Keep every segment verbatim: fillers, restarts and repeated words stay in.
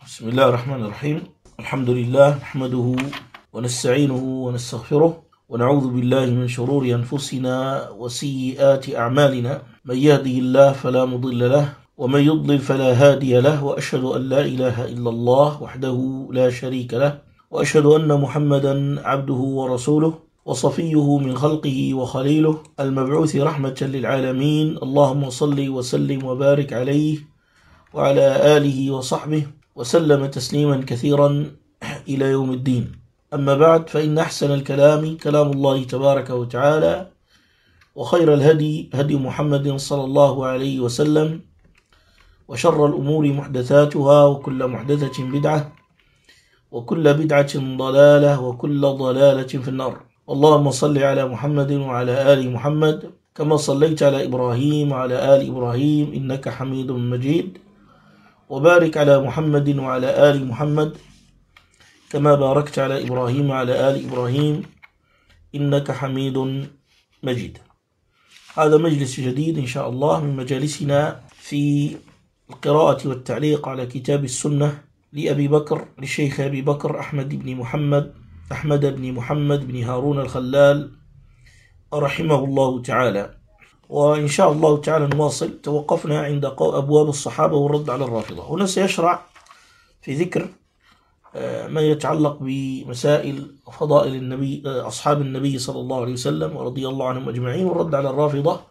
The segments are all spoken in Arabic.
بسم الله الرحمن الرحيم. الحمد لله نحمده ونستعينه ونستغفره ونعوذ بالله من شرور أنفسنا وسيئات أعمالنا، من يهده الله فلا مضل له ومن يضلل فلا هادي له، وأشهد أن لا إله إلا الله وحده لا شريك له، وأشهد أن محمدا عبده ورسوله وصفيه من خلقه وخليله المبعوث رحمة للعالمين. اللهم صل وسلم وبارك عليه وعلى آله وصحبه وسلم تسليما كثيرا إلى يوم الدين. أما بعد، فإن أحسن الكلام كلام الله تبارك وتعالى، وخير الهدي هدي محمد صلى الله عليه وسلم، وشر الأمور محدثاتها، وكل محدثة بدعة، وكل بدعة ضلالة، وكل ضلالة في النار. اللهم صل على محمد وعلى آل محمد كما صليت على إبراهيم وعلى آل إبراهيم إنك حميد مجيد، وبارك على محمد وعلى آل محمد كما باركت على إبراهيم وعلى آل إبراهيم إنك حميد مجيد. هذا مجلس جديد إن شاء الله من مجالسنا في القراءة والتعليق على كتاب السنة لأبي بكر للشيخ أبي بكر أحمد بن محمد أحمد بن محمد بن هارون الخلال رحمه الله تعالى. وإن شاء الله تعالى نواصل. توقفنا عند أبواب الصحابة والرد على الرافضة. هنا سيشرع في ذكر ما يتعلق بمسائل فضائل النبي أصحاب النبي صلى الله عليه وسلم ورضي الله عنهم أجمعين، والرد على الرافضة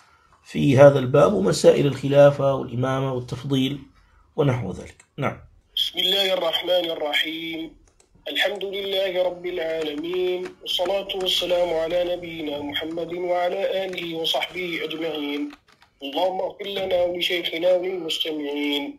في هذا الباب، ومسائل الخلافة والإمامة والتفضيل ونحو ذلك. نعم. بسم الله الرحمن الرحيم. الحمد لله رب العالمين، والصلاة والسلام على نبينا محمد وعلى آله وصحبه أجمعين. اللهم اغفر لنا ولشيخنا وللمستمعين.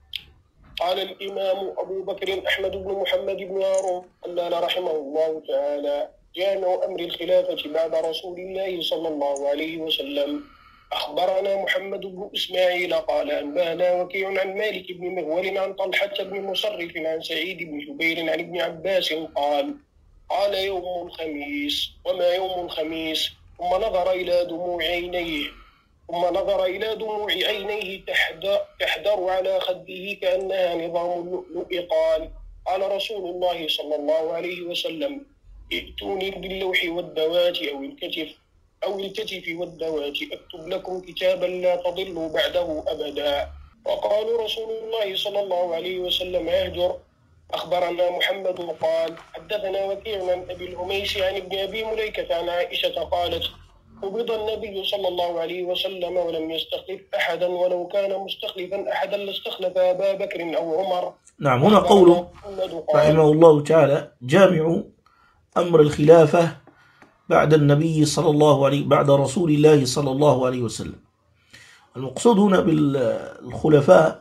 قال الإمام أبو بكر أحمد بن محمد بن هارون الخلال رحمه الله تعالى: جامع أمر الخلافة بعد رسول الله صلى الله عليه وسلم. أخبرنا محمد بن إسماعيل قال أنبانا وكيع عن مالك بن مغول عن طلحة بن مصرف عن سعيد بن جبير عن ابن عباس قال: قال يوم الخميس. وما يوم الخميس؟ ثم نظر إلى دموع عينيه ثم نظر إلى دموع عينيه تحدر على خده كأنها نظام اللؤلؤ قال: قال رسول الله صلى الله عليه وسلم: ائتوني باللوح والدوات أو الكتف أو الكتف والدوات أكتب لكم كتابا لا تضلوا بعده أبدا. وقالوا رسول الله صلى الله عليه وسلم: اهجر. أخبرنا محمد قال حدثنا وكيع عن أبي الأميس عن ابن أبي مليكة عن عائشة قالت: قبض النبي صلى الله عليه وسلم ولم يستخلف أحدا، ولو كان مستخلفا أحدا لاستخلف أبا بكر أو عمر. نعم. هنا قوله رحمه الله تعالى: جامع أمر الخلافة بعد النبي صلى الله عليه بعد رسول الله صلى الله عليه وسلم. المقصود هنا بالخلفاء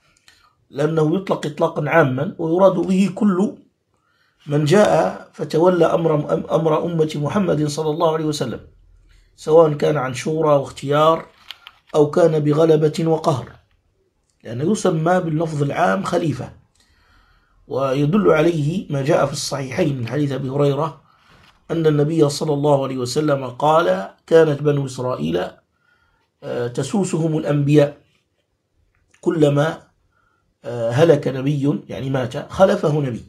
لأنه يطلق إطلاقا عاما، ويراد به كل من جاء فتولى أمر أمر أمة محمد صلى الله عليه وسلم، سواء كان عن شورى واختيار أو كان بغلبة وقهر، لأنه يسمى باللفظ العام خليفة. ويدل عليه ما جاء في الصحيحين من حديث أبي هريرة أن النبي صلى الله عليه وسلم قال: كانت بنو إسرائيل تسوسهم الأنبياء، كلما هلك نبي يعني مات خلفه نبي،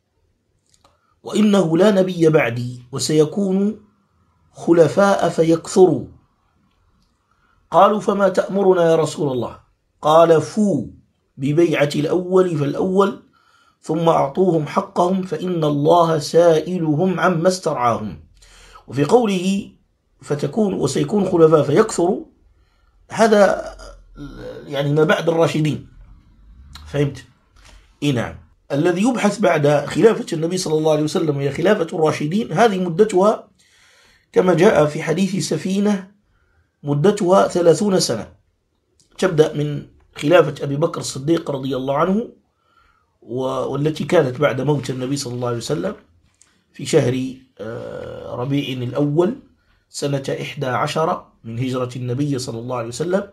وإنه لا نبي بعدي وسيكون خلفاء فيكثروا. قالوا: فما تأمرنا يا رسول الله؟ قال: فو ببيعة الأول فالأول، ثم أعطوهم حقهم فإن الله سائلهم عما استرعاهم. وفي قوله فتكون وسيكون خلفاء فيكثروا، هذا يعني ما بعد الراشدين. فهمت؟ إيه نعم. الذي يبحث بعد خلافة النبي صلى الله عليه وسلم هي خلافة الراشدين، هذه مدتها كما جاء في حديث سفينة مدتها ثلاثون سنة، تبدأ من خلافة أبي بكر الصديق رضي الله عنه، والتي كانت بعد موت النبي صلى الله عليه وسلم في شهر ربيع الأول سنة إحدى عشر من هجرة النبي صلى الله عليه وسلم،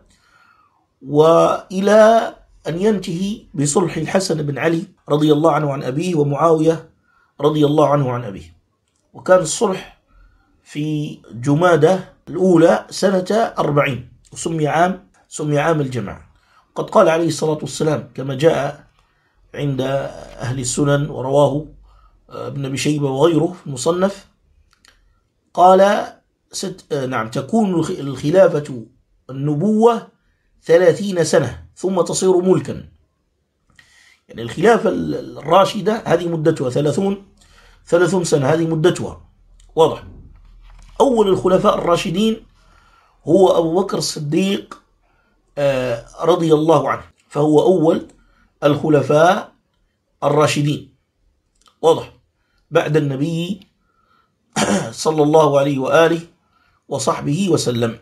وإلى أن ينتهي بصلح الحسن بن علي رضي الله عنه عن أبيه ومعاوية رضي الله عنه عن أبيه. وكان الصلح في جمادة الأولى سنة أربعين، وسمي عام سمي عام الجماعة. قد قال عليه الصلاة والسلام كما جاء عند أهل السنن ورواه ابن أبي شيبة وغيره في المصنف. قال ست نعم تكون الخلافة النبوة ثلاثين سنة ثم تصير ملكا. يعني الخلافة الراشدة هذه مدتها ثلاثون ثلاثون سنة، هذه مدتها واضح. أول الخلفاء الراشدين هو أبو بكر الصديق رضي الله عنه، فهو أول الخلفاء الراشدين واضح بعد النبي صلى الله عليه وآله وصحبه وسلم.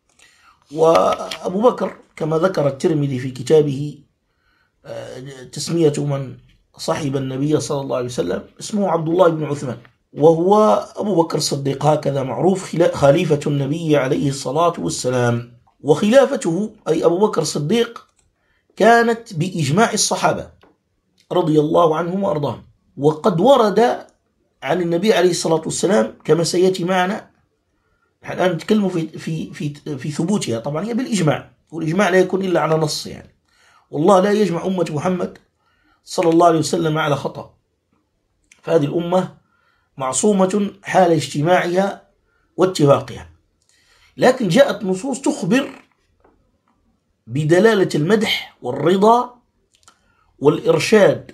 وأبو بكر كما ذكر الترمذي في كتابه تسمية من صحب النبي صلى الله عليه وسلم اسمه عبد الله بن عثمان، وهو أبو بكر الصديق هكذا معروف خليفة النبي عليه الصلاة والسلام. وخلافته أي أبو بكر الصديق كانت بإجماع الصحابة رضي الله عنهم وأرضاهم، وقد ورد عن النبي عليه الصلاة والسلام كما سيأتي معنا. الآن نتكلم في في في في ثبوتها، طبعا هي بالإجماع، والإجماع لا يكون إلا على نص يعني، والله لا يجمع أمة محمد صلى الله عليه وسلم على خطأ، فهذه الأمة معصومة حال اجتماعها واتفاقها. لكن جاءت نصوص تخبر بدلالة المدح والرضا والإرشاد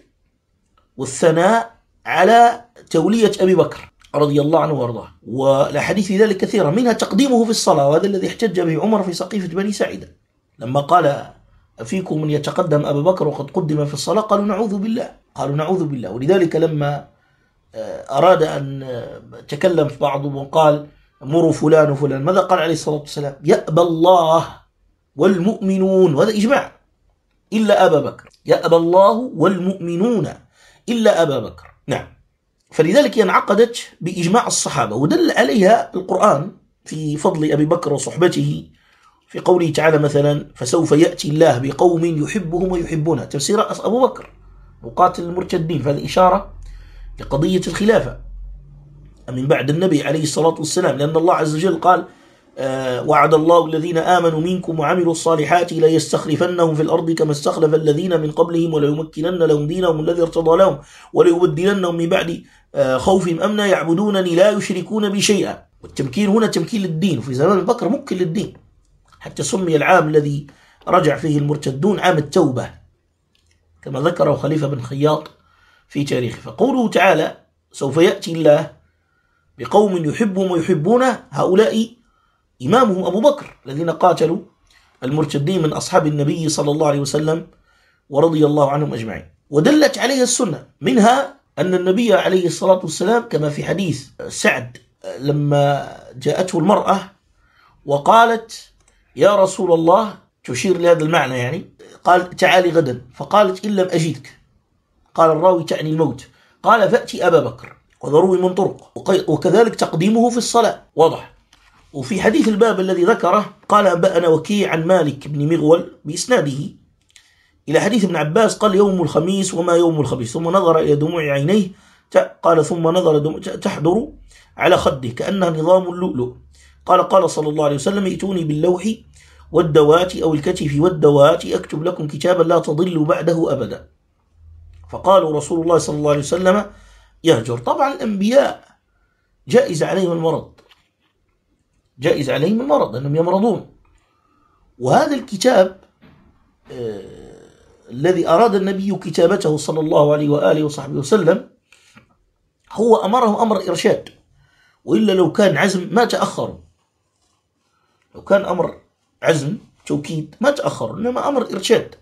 والثناء على تولية أبي بكر رضي الله عنه وارضاه، والأحاديث في ذلك كثيرة، منها تقديمه في الصلاة، وهذا الذي احتج به عمر في سقيفة بني ساعدة لما قال أفيكم من يتقدم أبا بكر وقد قدم في الصلاة؟ قالوا نعوذ بالله، قالوا نعوذ بالله. ولذلك لما أراد أن تكلم في بعضهم وقال مروا فلان وفلان، ماذا قال عليه الصلاة والسلام؟ يأبى الله والمؤمنون، وهذا إجماع، إلا أبا بكر، يأبى الله والمؤمنون إلا أبا بكر. نعم، فلذلك انعقدت بإجماع الصحابة، ودل عليها القرآن في فضل أبي بكر وصحبته في قوله تعالى مثلا فسوف يأتي الله بقوم يحبهم ويحبونه، تفسير أبو بكر وقاتل المرتدين، فهذه إشارة لقضية الخلافة من بعد النبي عليه الصلاة والسلام، لأن الله عز وجل قال آه وعد الله الذين آمنوا منكم وعملوا الصالحات لا يستخلفنهم في الأرض كما استخلف الذين من قبلهم وليمكنن لهم دينهم الذي ارتضى لهم وليبدلنهم من بعد آه خوفهم أمنا يعبدونني لا يشركون بي شيئا. والتمكين هنا تمكين للدين، وفي زمان أبي بكر ممكن للدين، حتى سمي العام الذي رجع فيه المرتدون عام التوبة كما ذكره خليفة بن خياط في تاريخه. فقوله تعالى سوف يأتي الله بقوم يحبهم ويحبونه، هؤلاء إمامهم أبو بكر الذين قاتلوا المرتدين من أصحاب النبي صلى الله عليه وسلم ورضي الله عنهم أجمعين. ودلت عليها السنة، منها أن النبي عليه الصلاة والسلام كما في حديث سعد لما جاءته المرأة وقالت يا رسول الله، تشير لهذا المعنى يعني، قال تعالي غدا، فقالت إن لم أجدك، قال الراوي تعني الموت، قال فأتي أبا بكر، وذروي من طرق، وكذلك تقديمه في الصلاة واضح. وفي حديث الباب الذي ذكره قال أنبأنا وكيع عن مالك بن مغول بإسناده إلى حديث ابن عباس قال يوم الخميس وما يوم الخميس، ثم نظر إلى دموع عينيه، قال ثم نظر تحضر على خده كأنها نظام اللؤلؤ، قال قال صلى الله عليه وسلم ائتوني باللوح والدوات أو الكتف والدوات أكتب لكم كتابا لا تضلوا بعده أبدا. فقالوا رسول الله صلى الله عليه وسلم يهجر. طبعا الأنبياء جائز عليهم المرض، جائز عليهم المرض أنهم يمرضون، وهذا الكتاب آه الذي أراد النبي كتابته صلى الله عليه وآله وصحبه وسلم هو أمرهم أمر إرشاد، وإلا لو كان عزم ما تأخروا، لو كان أمر عزم توكيد ما تأخروا، إنما أمر إرشاد.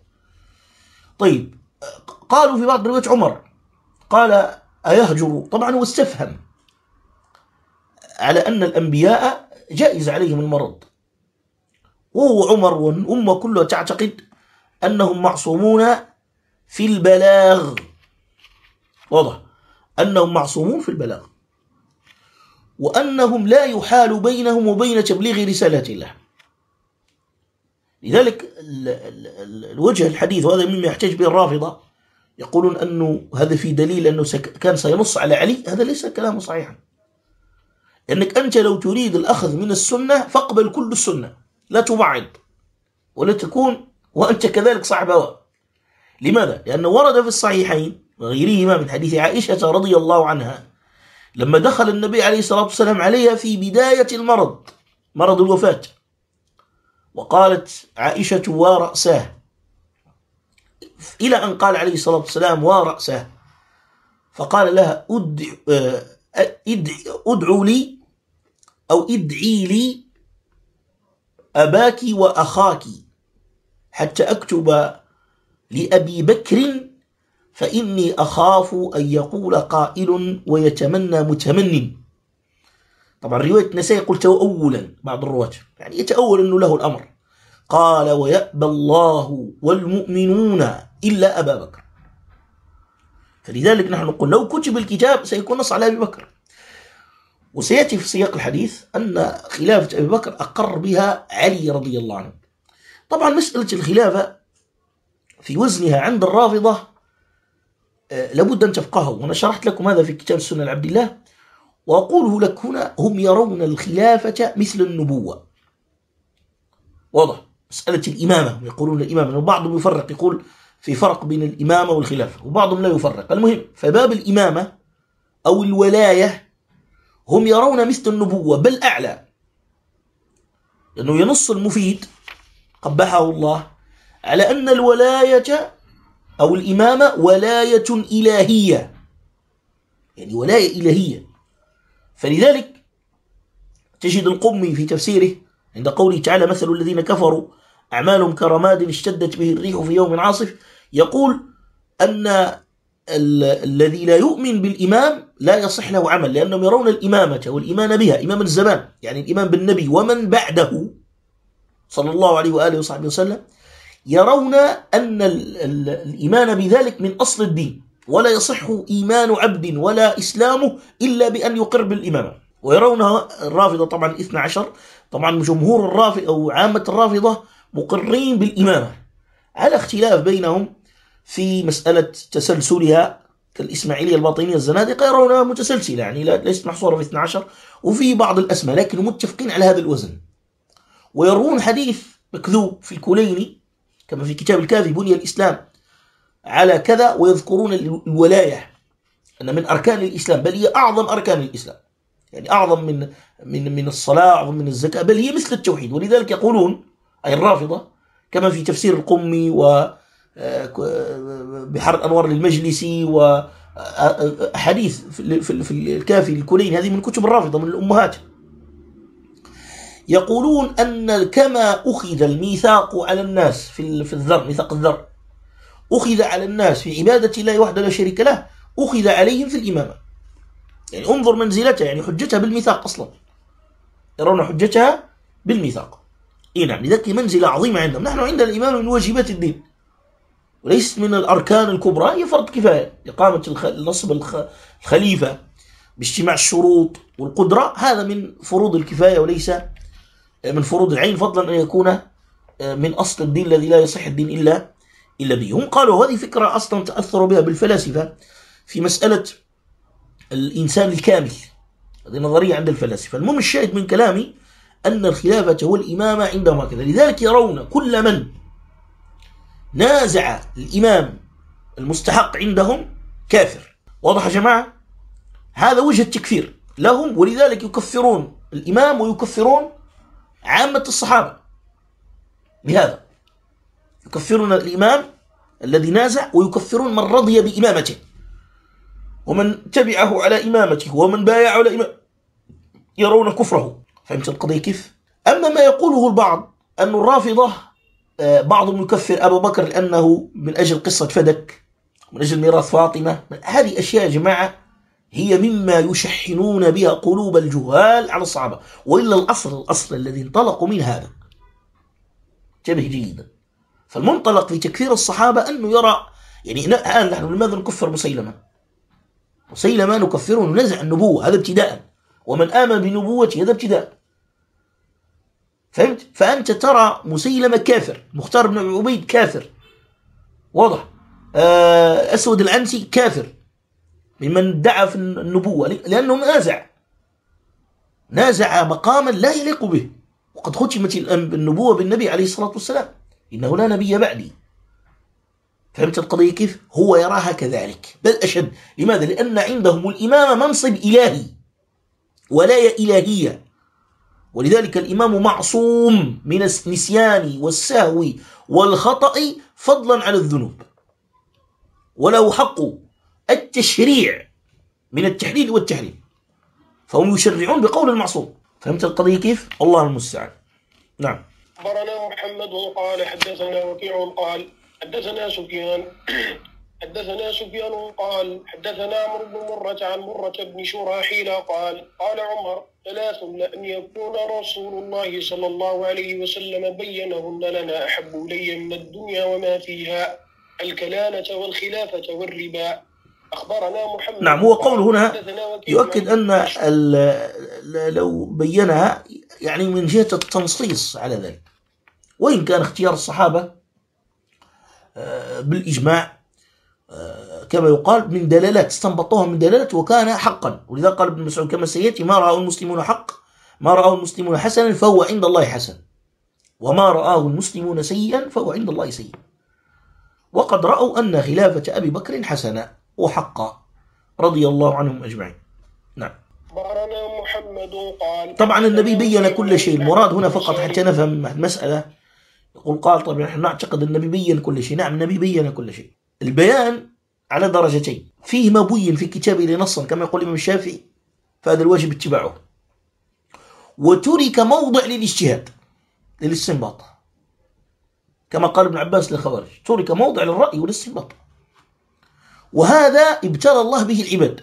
طيب قالوا في بعض روايات عمر قال أيهجر، طبعا هو استفهم على أن الأنبياء جائز عليهم المرض، وهو عمر والأمة كلها تعتقد أنهم معصومون في البلاغ، واضح أنهم معصومون في البلاغ، وأنهم لا يحال بينهم وبين تبليغ رسالات الله. لذلك الوجه الحديث، وهذا مما يحتج به الرافضة، يقولون أنه هذا في دليل أنه كان سينص على علي، هذا ليس كلام صحيحا، لأنك أنت لو تريد الأخذ من السنة فاقبل كل السنة، لا تبعد ولا تكون وأنت كذلك صاحب هوى، لماذا؟ لأنه ورد في الصحيحين وغيرهما من حديث عائشة رضي الله عنها لما دخل النبي عليه الصلاة والسلام عليها في بداية المرض، مرض الوفاة، وقالت عائشة ورأساه، إلى أن قال عليه الصلاة والسلام ورأساه، فقال لها ادعوا لي أو ادعي لي أباك وأخاك حتى أكتب لأبي بكر فإني أخاف أن يقول قائل ويتمنى متمن. طبعا رواية النسائي قلت أولا بعض الرواة يعني يتأول أنه له الأمر. قال ويأبى الله والمؤمنون إلا أبا بكر. فلذلك نحن نقول لو كتب الكتاب سيكون نص على أبي بكر. وسيأتي في سياق الحديث أن خلافة أبي بكر أقر بها علي رضي الله عنه. طبعا مسألة الخلافة في وزنها عند الرافضة لابد أن تفقهوا، وأنا شرحت لكم هذا في كتاب السنة لعبد الله، وأقوله لك هنا. هم يرون الخلافة مثل النبوة، واضح؟ مسألة الإمامة يقولون الإمامة، وبعضهم يفرق يقول في فرق بين الإمامة والخلافة، وبعضهم لا يفرق. المهم فباب الإمامة أو الولاية هم يرون مثل النبوة بل أعلى، لأنه ينص المفيد قبحه الله على أن الولاية أو الإمامة ولاية إلهية، يعني ولاية إلهية. فلذلك تجد القمي في تفسيره عند قوله تعالى مثل الذين كفروا أعمالهم كرماد اشتدت به الريح في يوم عاصف، يقول أن الذي لا يؤمن بالإمام لا يصح له عمل، لأنهم يرون الإمامة والإيمان بها إمام الزمان، يعني الإيمان بالنبي ومن بعده صلى الله عليه وآله وصحبه وسلم، يرون أن الإيمان بذلك من أصل الدين، ولا يصح إيمان عبد ولا إسلامه إلا بأن يقر بالإمامة. ويرونها الرافضة طبعا الاثنى عشر، طبعا جمهور الرافضة أو عامة الرافضة مقرين بالإمامة، على اختلاف بينهم في مسألة تسلسلها، كالإسماعيلية الباطنية الزنادقة يرونها متسلسلة، يعني ليست محصورة في اثنى عشر وفي بعض الأسماء، لكن متفقين على هذا الوزن. ويرون حديث مكذوب في الكليني كما في كتاب الكافي بني الإسلام على كذا، ويذكرون الولاية أن من أركان الإسلام، بل هي أعظم أركان الإسلام، يعني أعظم من من من الصلاة، أعظم من الزكاة، بل هي مثل التوحيد. ولذلك يقولون أي الرافضة كما في تفسير القمي وبحر أنوار للمجلسي وحديث في الكافي الكليني، هذه من كتب الرافضة من الأمهات، يقولون أن كما أخذ الميثاق على الناس في في الذر، ميثاق الذر أخذ على الناس في عبادة الله وحده لا شريك له، أخذ عليهم في الإمامة. يعني انظر منزلتها، يعني حجتها بالميثاق أصلا، يرون حجتها بالميثاق. إيه نعم، لذلك منزلة عظيمة عندهم. نحن عندنا الإمامة من واجبات الدين وليست من الأركان الكبرى، هي فرض كفاية، إقامة نصب الخليفة باجتماع الشروط والقدرة، هذا من فروض الكفاية وليس من فروض العين، فضلا أن يكون من أصل الدين الذي لا يصح الدين إلا إلا به. هم قالوا هذه فكرة أصلا تأثروا بها بالفلاسفة في مسألة الإنسان الكامل، هذه نظرية عند الفلاسفة. المهم الشاهد من كلامي أن الخلافة والإمامة عندهم هكذا، لذلك يرون كل من نازع الإمام المستحق عندهم كافر. واضح يا جماعة؟ هذا وجه التكفير لهم، ولذلك يكفرون الإمام ويكفرون عامة الصحابة. بهذا يكفرون الإمام الذي نازع، ويكفرون من رضي بإمامته ومن تبعه على إمامته ومن بايعه على إمامته، يرون كفره. فهمت القضية كيف؟ أما ما يقوله البعض أن الرافضة بعضهم يكفر أبو بكر لأنه من أجل قصة فدك، من أجل ميراث فاطمة، هذه أشياء يا جماعة هي مما يشحنون بها قلوب الجهال على الصحابة، وإلا الأصل الأصل الذي انطلقوا من هذا. انتبه جيدا. فالمنطلق في تكفير الصحابة أنه يرى، يعني الآن نحن لماذا نكفر مسيلمة؟ مسيلمة نكفره وننزع النبوة، هذا ابتداء، ومن آمن بنبوته هذا ابتداء. فهمت؟ فأنت ترى مسيلمة كافر، مختار بن عبيد كافر، واضح، أسود العنسي كافر ممن ادعى في النبوة، لأنه نازع نازع مقاما لا يليق به، وقد ختمت النبوة بالنبي عليه الصلاة والسلام، إنه لا نبي بعدي. فهمت القضية كيف؟ هو يراها كذلك بل أشد. لماذا؟ لأن عندهم الإمامة منصب إلهي ولاية إلهية، ولذلك الإمام معصوم من النسيان والسهو والخطأ فضلا على الذنوب، وله حق التشريع من التحليل والتحريم، فهم يشرعون بقول المعصوم. فهمت القضية كيف؟ الله المستعان. نعم. أخبرنا محمد قال حدثنا وكيع قال حدثنا سفيان حدثنا سفيان قال حدثنا عمرو بن مرة عن مرة بن شراحيل قال قال عمر ثلاث لأن يكون رسول الله صلى الله عليه وسلم بينهن لنا أحب إلي من الدنيا وما فيها الكلالة والخلافة والربا. أخبرنا محمد. نعم، هو قول هنا يؤكد أن لو بينها يعني من جهة التنصيص على ذلك، وإن كان اختيار الصحابة بالإجماع كما يقال من دلالات استنبطوها من دلالات وكان حقا، ولذا قال ابن مسعود كما سيأتي ما رأى المسلمون حق ما رأى المسلمون حسنا فهو عند الله حسن، وما رآه المسلمون سيئا فهو عند الله سيء. وقد رأوا أن خلافة أبي بكر حسنا وحقا رضي الله عنهم أجمعين. نعم. محمد قال طبعا النبي بين كل شيء، المراد هنا فقط حتى نفهم المسألة. يقول قال طبعا نحن نعتقد النبي بين كل شيء. نعم النبي بين كل شيء. البيان على درجتين، فيه ما بين في كتابه نصا كما يقول الإمام الشافعي فهذا الواجب اتباعه، وترك موضع للاجتهاد للاستنباط كما قال ابن عباس للخوارج، ترك موضع للرأي والاستنباط، وهذا ابتلى الله به العباد.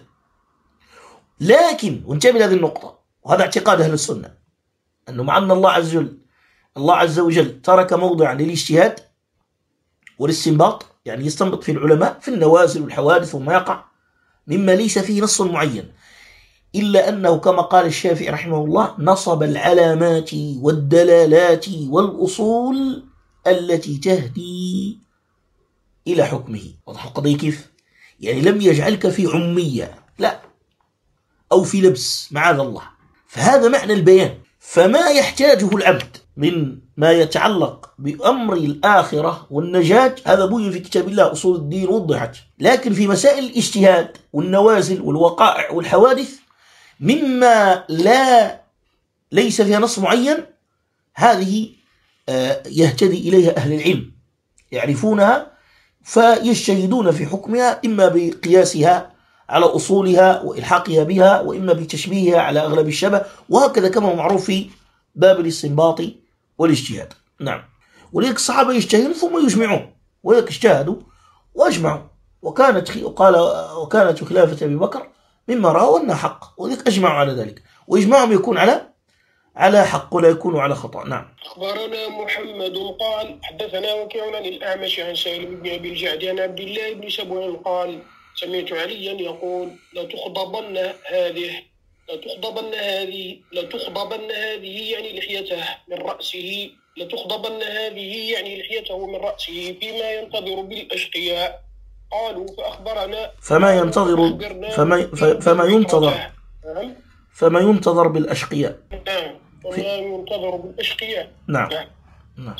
لكن وانتبه لهذه النقطة، وهذا اعتقاد أهل السنة، أنه مع أن الله عز وجل الله عز وجل ترك موضعا للاجتهاد والاستنباط، يعني يستنبط في العلماء في النوازل والحوادث وما يقع مما ليس فيه نص معين، إلا أنه كما قال الشافعي رحمه الله نصب العلامات والدلالات والأصول التي تهدي إلى حكمه. واضح القضية كيف؟ يعني لم يجعلك في عمية، لا، أو في لبس معاذ الله. فهذا معنى البيان. فما يحتاجه العبد من ما يتعلق بأمر الآخرة والنجاة هذا بين في كتاب الله، أصول الدين وضحت. لكن في مسائل الاجتهاد والنوازل والوقائع والحوادث مما لا ليس فيها نص معين، هذه يهتدي إليها أهل العلم يعرفونها فيجتهدون في حكمها، إما بقياسها على أصولها وإلحاقها بها، وإما بتشبيهها على أغلب الشبه، وهكذا كما معروف في باب الاستنباط والاجتهاد. نعم. ولذلك الصحابة يجتهدون ثم يجمعون، ولذلك اجتهدوا وأجمعوا، وكانت قال وكانت خلافة أبي بكر مما رأوا أنها حق، ولذلك أجمعوا على ذلك، وإجماعهم يكون على على حق ولا يكون على خطأ. نعم. أخبرنا محمد قال حدثنا وكيع عن الأعمش عن سالم بن أبي الجعد عن عبد الله بن سبع قال سمعت عليا يقول لتخضبن هذه لتخضبن هذه لتخضبن هذه يعني لحيته من رأسه لتخضبن هذه يعني لحيته من رأسه فيما ينتظر بالأشقياء. قالوا فأخبرنا فما ينتظر فما فما ينتظر فما ينتظر بالأشقياء. نعم. فما ينتظر بالأشقياء. نعم. نعم.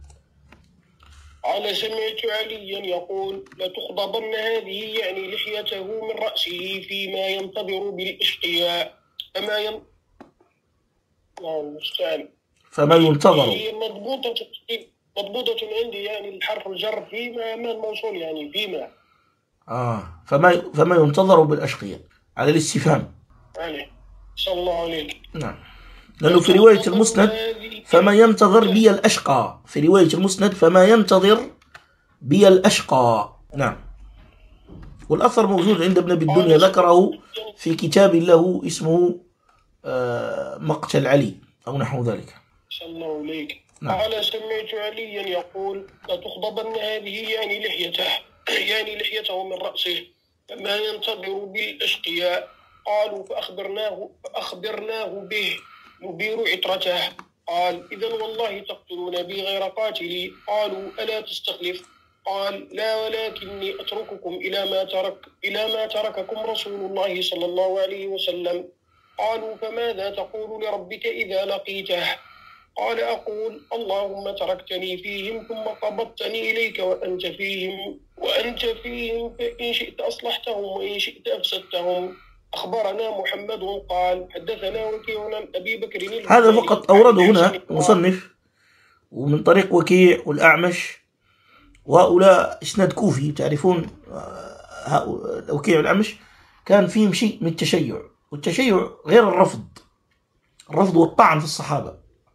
قال سمعت عليا يقول لتخضبن هذه يعني لحيته من رأسه فيما ينتظر بالأشقياء. فما ين... فما ينتظر هي مضبوطة مضبوطة عندي يعني الحرف الجر فيما ما الموصول يعني فيما آه فما فما ينتظر بالأشقياء على الاستفهام. عليه صلى الله عليك. نعم. لأنه في رواية المسند فما ينتظر بي الأشقى، في رواية المسند فما ينتظر بي الأشقى. نعم. والأثر موجود عند ابن أبي الدنيا، ذكره في كتاب له اسمه مقتل علي أو نحو ذلك. صلى الله عليك. نعم. قال سمعت عليا يقول لتخضبن هذه يعني لحيته يعني لحيته من رأسه فما ينتظر بالأشقياء. قالوا فأخبرناه فأخبرناه به نبير عطرته. قال إذن والله تقتلون بي غير قاتلي. قالوا ألا تستخلف؟ قال لا ولكني أترككم إلى ما ترك إلى ما ترككم رسول الله صلى الله عليه وسلم. قالوا فماذا تقول لربك إذا لقيته؟ قال أقول اللهم تركتني فيهم ثم قبضتني إليك وأنت فيهم وأنت فيهم فإن شئت أصلحتهم وإن شئت أفسدتهم. أخبرنا محمد قال حدثنا وكيع عن أبي بكر هذا فقط أورده هنا مصنف ومن طريق وكيع والأعمش، وهؤلاء إسناد كوفي. تعرفون وكيع والأعمش كان فيهم شيء من التشيع، والتشيع غير الرفض. الرفض والطعن في الصحابة،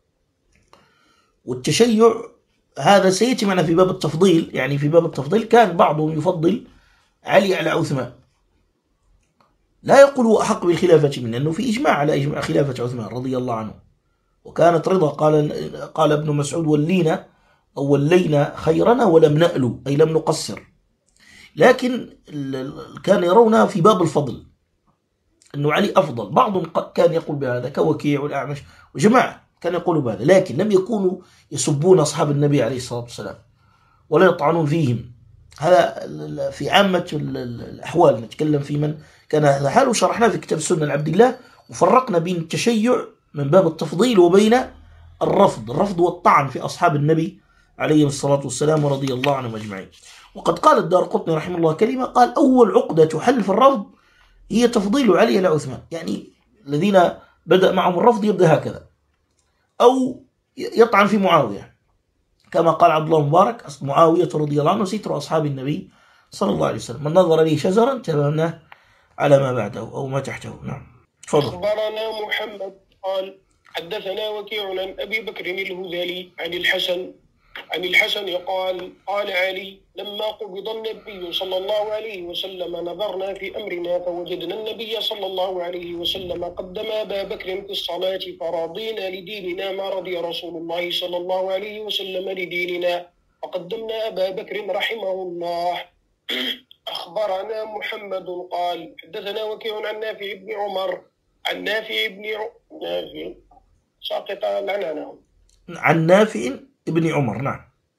والتشيع هذا سيأتي معنا في باب التفضيل. يعني في باب التفضيل كان بعضهم يفضل علي على عثمان، لا يقول هو أحق بالخلافة منه، أنه في إجماع على إجماع خلافة عثمان رضي الله عنه، وكانت رضا. قال قال ابن مسعود ولينا أو ولينا خيرنا ولم نألو، أي لم نقصر. لكن كان يرونها في باب الفضل أنه علي أفضل. بعضهم كان يقول بهذا كوكيع والأعمش وجماعة كان يقولوا بهذا، لكن لم يكونوا يسبون أصحاب النبي عليه الصلاة والسلام ولا يطعنون فيهم. هذا في عامة الأحوال. نتكلم في من كان هذا حاله، شرحناه في كتاب السنة لعبد الله، وفرقنا بين التشيع من باب التفضيل وبين الرفض الرفض والطعن في أصحاب النبي عليه الصلاة والسلام ورضي الله عنهم أجمعين. وقد قال الدارقطني رحمه الله كلمة، قال أول عقدة تحل في الرفض هي تفضيل علي على عثمان. يعني الذين بدأ معهم الرفض يبدأ هكذا، أو يطعن في معاوية كما قال عبد الله مبارك معاوية رضي الله عنه ستر أصحاب النبي صلى الله عليه وسلم، من نظر لي شجرا تبناه على ما بعده أو ما تحته. نعم. فضل. أخبرنا محمد قال حدثنا وكيع عن أبي بكر الهذلي عن الحسن عن الحسن قال قال علي لما قبض النبي صلى الله عليه وسلم نظرنا في أمرنا فوجدنا النبي صلى الله عليه وسلم قدم أبا بكر في الصلاة فرضينا لديننا ما رضي رسول الله صلى الله عليه وسلم لديننا فقدمنا أبا بكر رحمه الله. أخبرنا محمد قال حدثنا وكيع عن نافع بن عمر عن نافع بن نافع ساقط لعنانه عن نافع ابن عمر. نعم.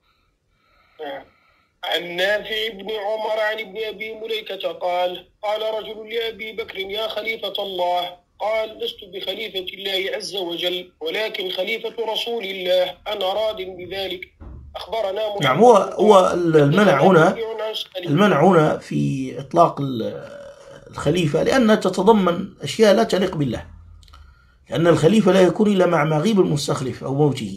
عن نافع بن عمر عن ابن أبي مليكة قال قال رجل لأبي بكر يا خليفة الله، قال لست بخليفة الله عز وجل ولكن خليفة رسول الله أنا راض بذلك. أخبرنا محمد. نعم. هو هو المنع هنا المنع هنا في إطلاق الخليفة لأنها تتضمن أشياء لا تليق بالله، لأن الخليفة لا يكون إلا مع مغيب المستخلف أو موته،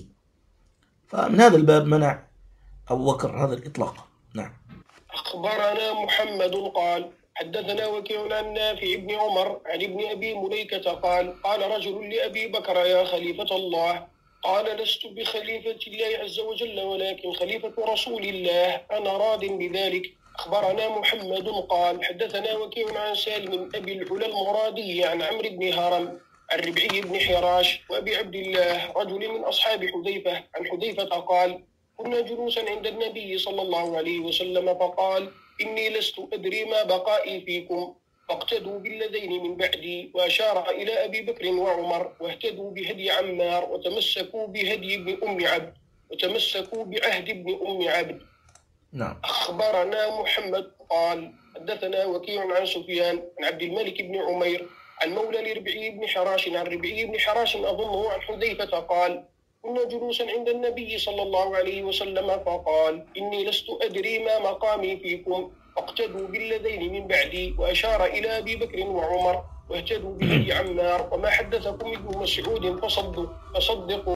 فمن هذا الباب منع أبو بكر هذا الإطلاق. نعم. أخبرنا محمد قال حدثنا وكيع عن نافع بن عمر عن ابن أبي مليكة قال قال رجل لأبي بكر يا خليفة الله، قال لست بخليفة الله عز وجل ولكن خليفة رسول الله أنا راض بذلك. أخبرنا محمد قال حدثنا وكيع عن سالم أبي العلا المرادي عن عمرو بن هرم عن ربعي بن حراش وأبي عبد الله رجل من أصحاب حذيفة عن حذيفة قال كنا جلوسا عند النبي صلى الله عليه وسلم فقال إني لست أدري ما بقائي فيكم فاقتدوا بالذين من بعدي، وأشار إلى أبي بكر وعمر واهتدوا بهدي عمار وتمسكوا بهدي ابن أم عبد وتمسكوا بعهد ابن أم عبد. نعم. أخبرنا محمد قال حدثنا وكيع عن سفيان عن عبد الملك بن عمير عن مولى لربعي بن حراش عن ربعي بن حراش أظنه عن حذيفة قال كنا جلوسا عند النبي صلى الله عليه وسلم فقال إني لست أدري ما مقامي فيكم فاقتدوا بالذين من بعدي، وأشار إلى أبي بكر وعمر واهتدوا بهدي عمار وما حدثكم ابن مسعود فصدقوا فصدقوا.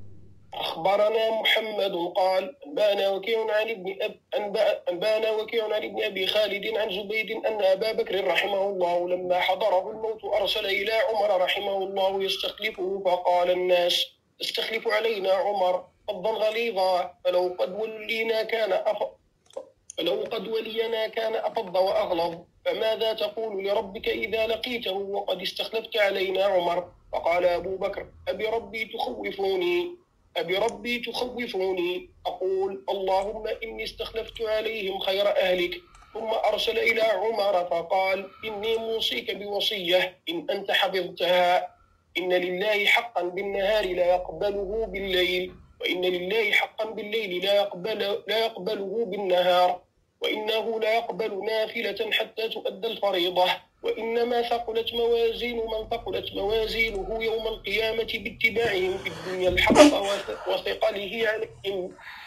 أخبرنا محمد قال أنبانا وكيع عن ابن أب أنبانا وكيع عن ابن أبي خالد عن زبيد أن أبا بكر رحمه الله لما حضره الموت أرسل إلى عمر رحمه الله يستخلفه فقال الناس استخلف علينا عمر فضا غليظا فلو قد ولينا كان أف... فلو قد ولينا كان أفض وأغلظ، فماذا تقول لربك إذا لقيته وقد استخلفت علينا عمر؟ فقال أبو بكر أبي ربي تخوفوني أبي ربي تخوفوني أقول اللهم إني استخلفت عليهم خير أهلك. ثم أرسل إلى عمر فقال إني موصيك بوصية إن أنت حفظتها، إن لله حقا بالنهار لا يقبله بالليل، وإن لله حقا بالليل لا يقبل لا يقبله بالنهار، وإنه لا يقبل نافلة حتى تؤدى الفريضة، وإنما ثقلت موازين من ثقلت موازينه يوم القيامة باتباعهم في الدنيا الحق وثقله عليهم،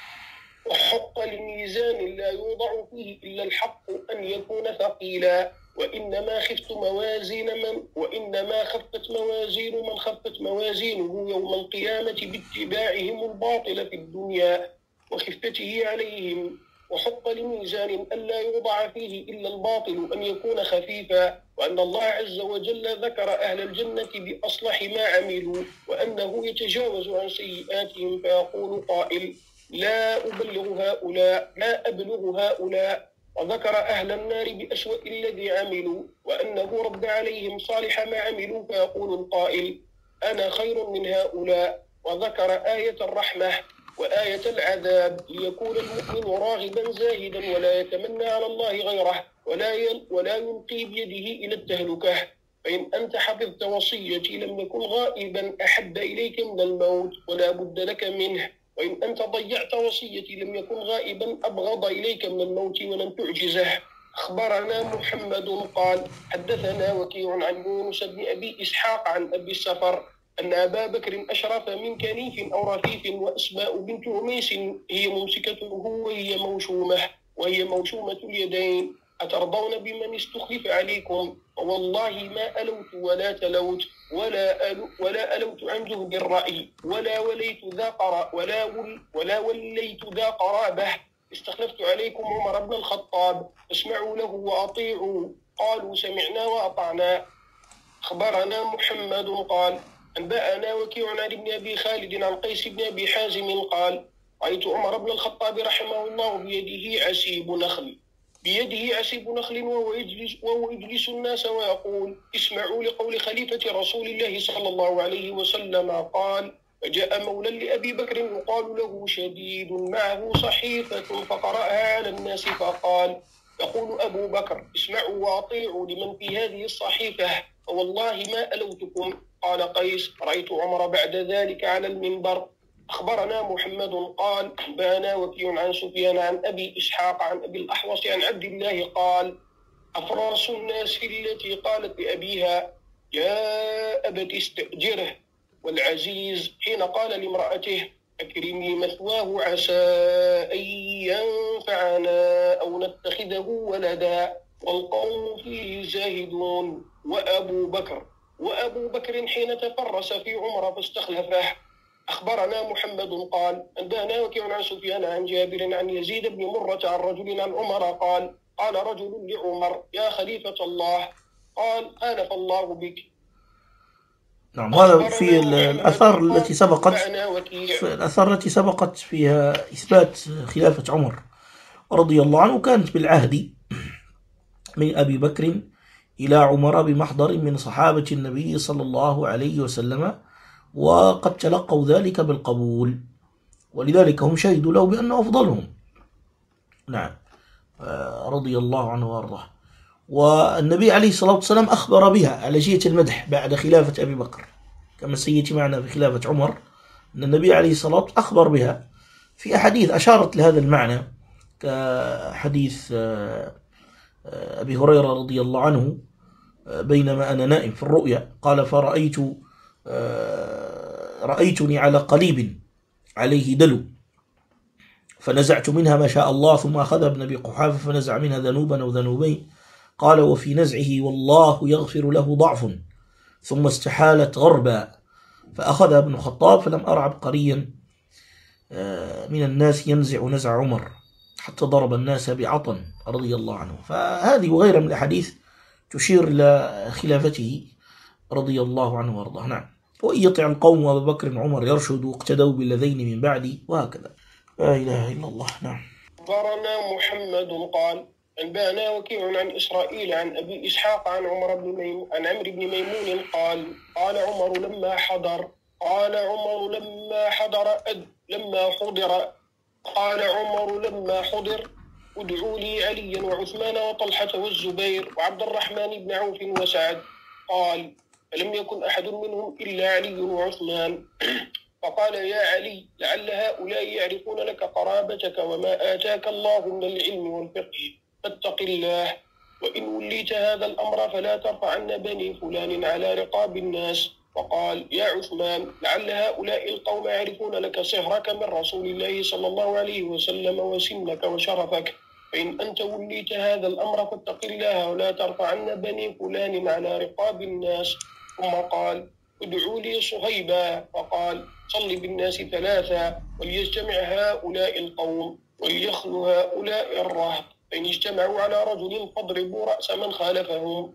وحق الميزان لا يوضع فيه إلا الحق أن يكون ثقيلا. وإنما خفت موازين من وإنما خفت موازين من خفت موازينه يوم القيامة باتباعهم الباطل في الدنيا وخفته عليهم، وحق لميزان ألا يوضع فيه إلا الباطل أن يكون خفيفا. وأن الله عز وجل ذكر أهل الجنة بأصلح ما عملوا، وأنه يتجاوز عن سيئاتهم، فيقول قائل: لا أبلغ هؤلاء لا أبلغ هؤلاء. وذكر أهل النار بأسوأ الذي عملوا، وأنه رد عليهم صالح ما عملوا، فيقول القائل: أنا خير من هؤلاء. وذكر آية الرحمة وآية العذاب، ليكون المؤمن راغبا زاهدا ولا يتمنى على الله غيره، ولا ولا يلقي بيده إلى التهلكة. فإن أنت حفظت وصيتي لم يكن غائبا أحب إليك من الموت ولا بد لك منه، وإن أنت ضيعت وصيتي لم يكن غائبا أبغض إليك من الموت ولم تعجزه. أخبرنا محمد قال: حدثنا وكيع عن يونس بن أبي إسحاق عن أبي السفر أن أبا بكر أشرف من كنيف أو رفيف، وأسماء بنت عميس هي ممسكته وهي موشومة وهي موشومة اليدين. أترضون بمن استخلف عليكم؟ والله ما ألوت ولا تلوت ولا ألو ولا ألوت عن جهد الرأي ولا وليت ذا قرا ولا ول ولا وليت ذا قرابة. استخلفت عليكم عمر بن الخطاب فاسمعوا له وأطيعوا. قالوا: سمعنا وأطعنا. أخبرنا محمد قال: أنبأنا وكيع عن ابن أبي خالد عن قيس بن أبي حازم قال: رأيت عمر بن الخطاب رحمه الله بيده عسيب نخل بيده عسيب نخل وهو يجلس, وهو يجلس الناس ويقول: اسمعوا لقول خليفة رسول الله صلى الله عليه وسلم. قال: فجاء مولى لأبي بكر يقال له شديد معه صحيفة فقرأها على الناس فقال: يقول أبو بكر: اسمعوا وأطيعوا لمن في هذه الصحيفة، فوالله ما ألوتكم. قال قيس: رأيت عمر بعد ذلك على المنبر. أخبرنا محمد قال: أنبأنا وكيع عن سفيان عن أبي إسحاق عن أبي الأحوص عن عبد الله قال: أفراس الناس التي قالت لأبيها: يا أبت استأجره، والعزيز حين قال لامرأته: أكرمي مثواه عسى أن ينفعنا أو نتخذه ولدا، والقوم فيه زاهدون. وأبو بكر وأبو بكر حين تفرس في عمر فاستخلفه. أخبرنا محمد قال: أنبأنا وكيع عن سفيان عن جابر عن يزيد بن مرة عن رجل عن عمر قال: قال رجل لعمر: يا خليفة الله. قال: آنف الله بك. نعم، هذا في الآثار التي سبقت في الآثار التي سبقت فيها إثبات خلافة عمر رضي الله عنه كانت بالعهد من أبي بكر إلى عمر بمحضر من صحابة النبي صلى الله عليه وسلم، وقد تلقوا ذلك بالقبول، ولذلك هم شهدوا له بأنه أفضلهم. نعم، رضي الله عنه وارضاه. والنبي عليه الصلاة والسلام أخبر بها على جهة المدح بعد خلافة أبي بكر، كما سيأتي معنا في خلافة عمر أن النبي عليه الصلاة والسلام أخبر بها في أحاديث أشارت لهذا المعنى، كحديث أبي هريرة رضي الله عنه: بينما أنا نائم في الرؤيا قال: فرأيت رأيتني على قليب عليه دلو فنزعت منها ما شاء الله، ثم أخذ ابن أبي قحافة فنزع منها ذنوبا أو ذنوبين. قال: وفي نزعه والله يغفر له ضعف، ثم استحالت غربا فأخذ ابن الخطاب، فلم أرى عبقريا من الناس ينزع نزع عمر حتى ضرب الناس بعطن رضي الله عنه. فهذه وغيرها من الأحاديث تشير إلى خلافته رضي الله عنه وارضاه. نعم، وإن يطع القوم وأبا بكر عمر يرشدوا اقتدوا بالذين من بعدي، وهكذا. لا إله إلا الله. نعم. أخبرنا محمد قال: أنبأنا وكيع عن إسرائيل عن أبي إسحاق عن عمر بن ميمون عن عمرو بن ميمون قال: قال عمر لما حضر قال عمر لما حضر أد لما حضر قال عمر لما حضر: ادعوا لي عليا وعثمان وطلحة والزبير وعبد الرحمن بن عوف وسعد. قال: فلم يكن أحد منهم إلا علي وعثمان. فقال: يا علي، لعل هؤلاء يعرفون لك قرابتك وما آتاك الله من العلم والفقه، فاتق الله. وإن وليت هذا الأمر فلا ترفعن بني فلان على رقاب الناس. وقال يا عثمان لعل هؤلاء القوم يعرفون لك صهرك من رسول الله صلى الله عليه وسلم وسنك وشرفك، فإن أنت وليت هذا الأمر فاتق الله ولا ترفعن بني فلان على رقاب الناس. ثم قال ادعوا لي صهيبا، فقال صل بالناس ثلاثا وليجتمع هؤلاء القوم وليخلوا هؤلاء الرهط، فإن اجتمعوا على رجل فاضربوا رأس من خالفهم.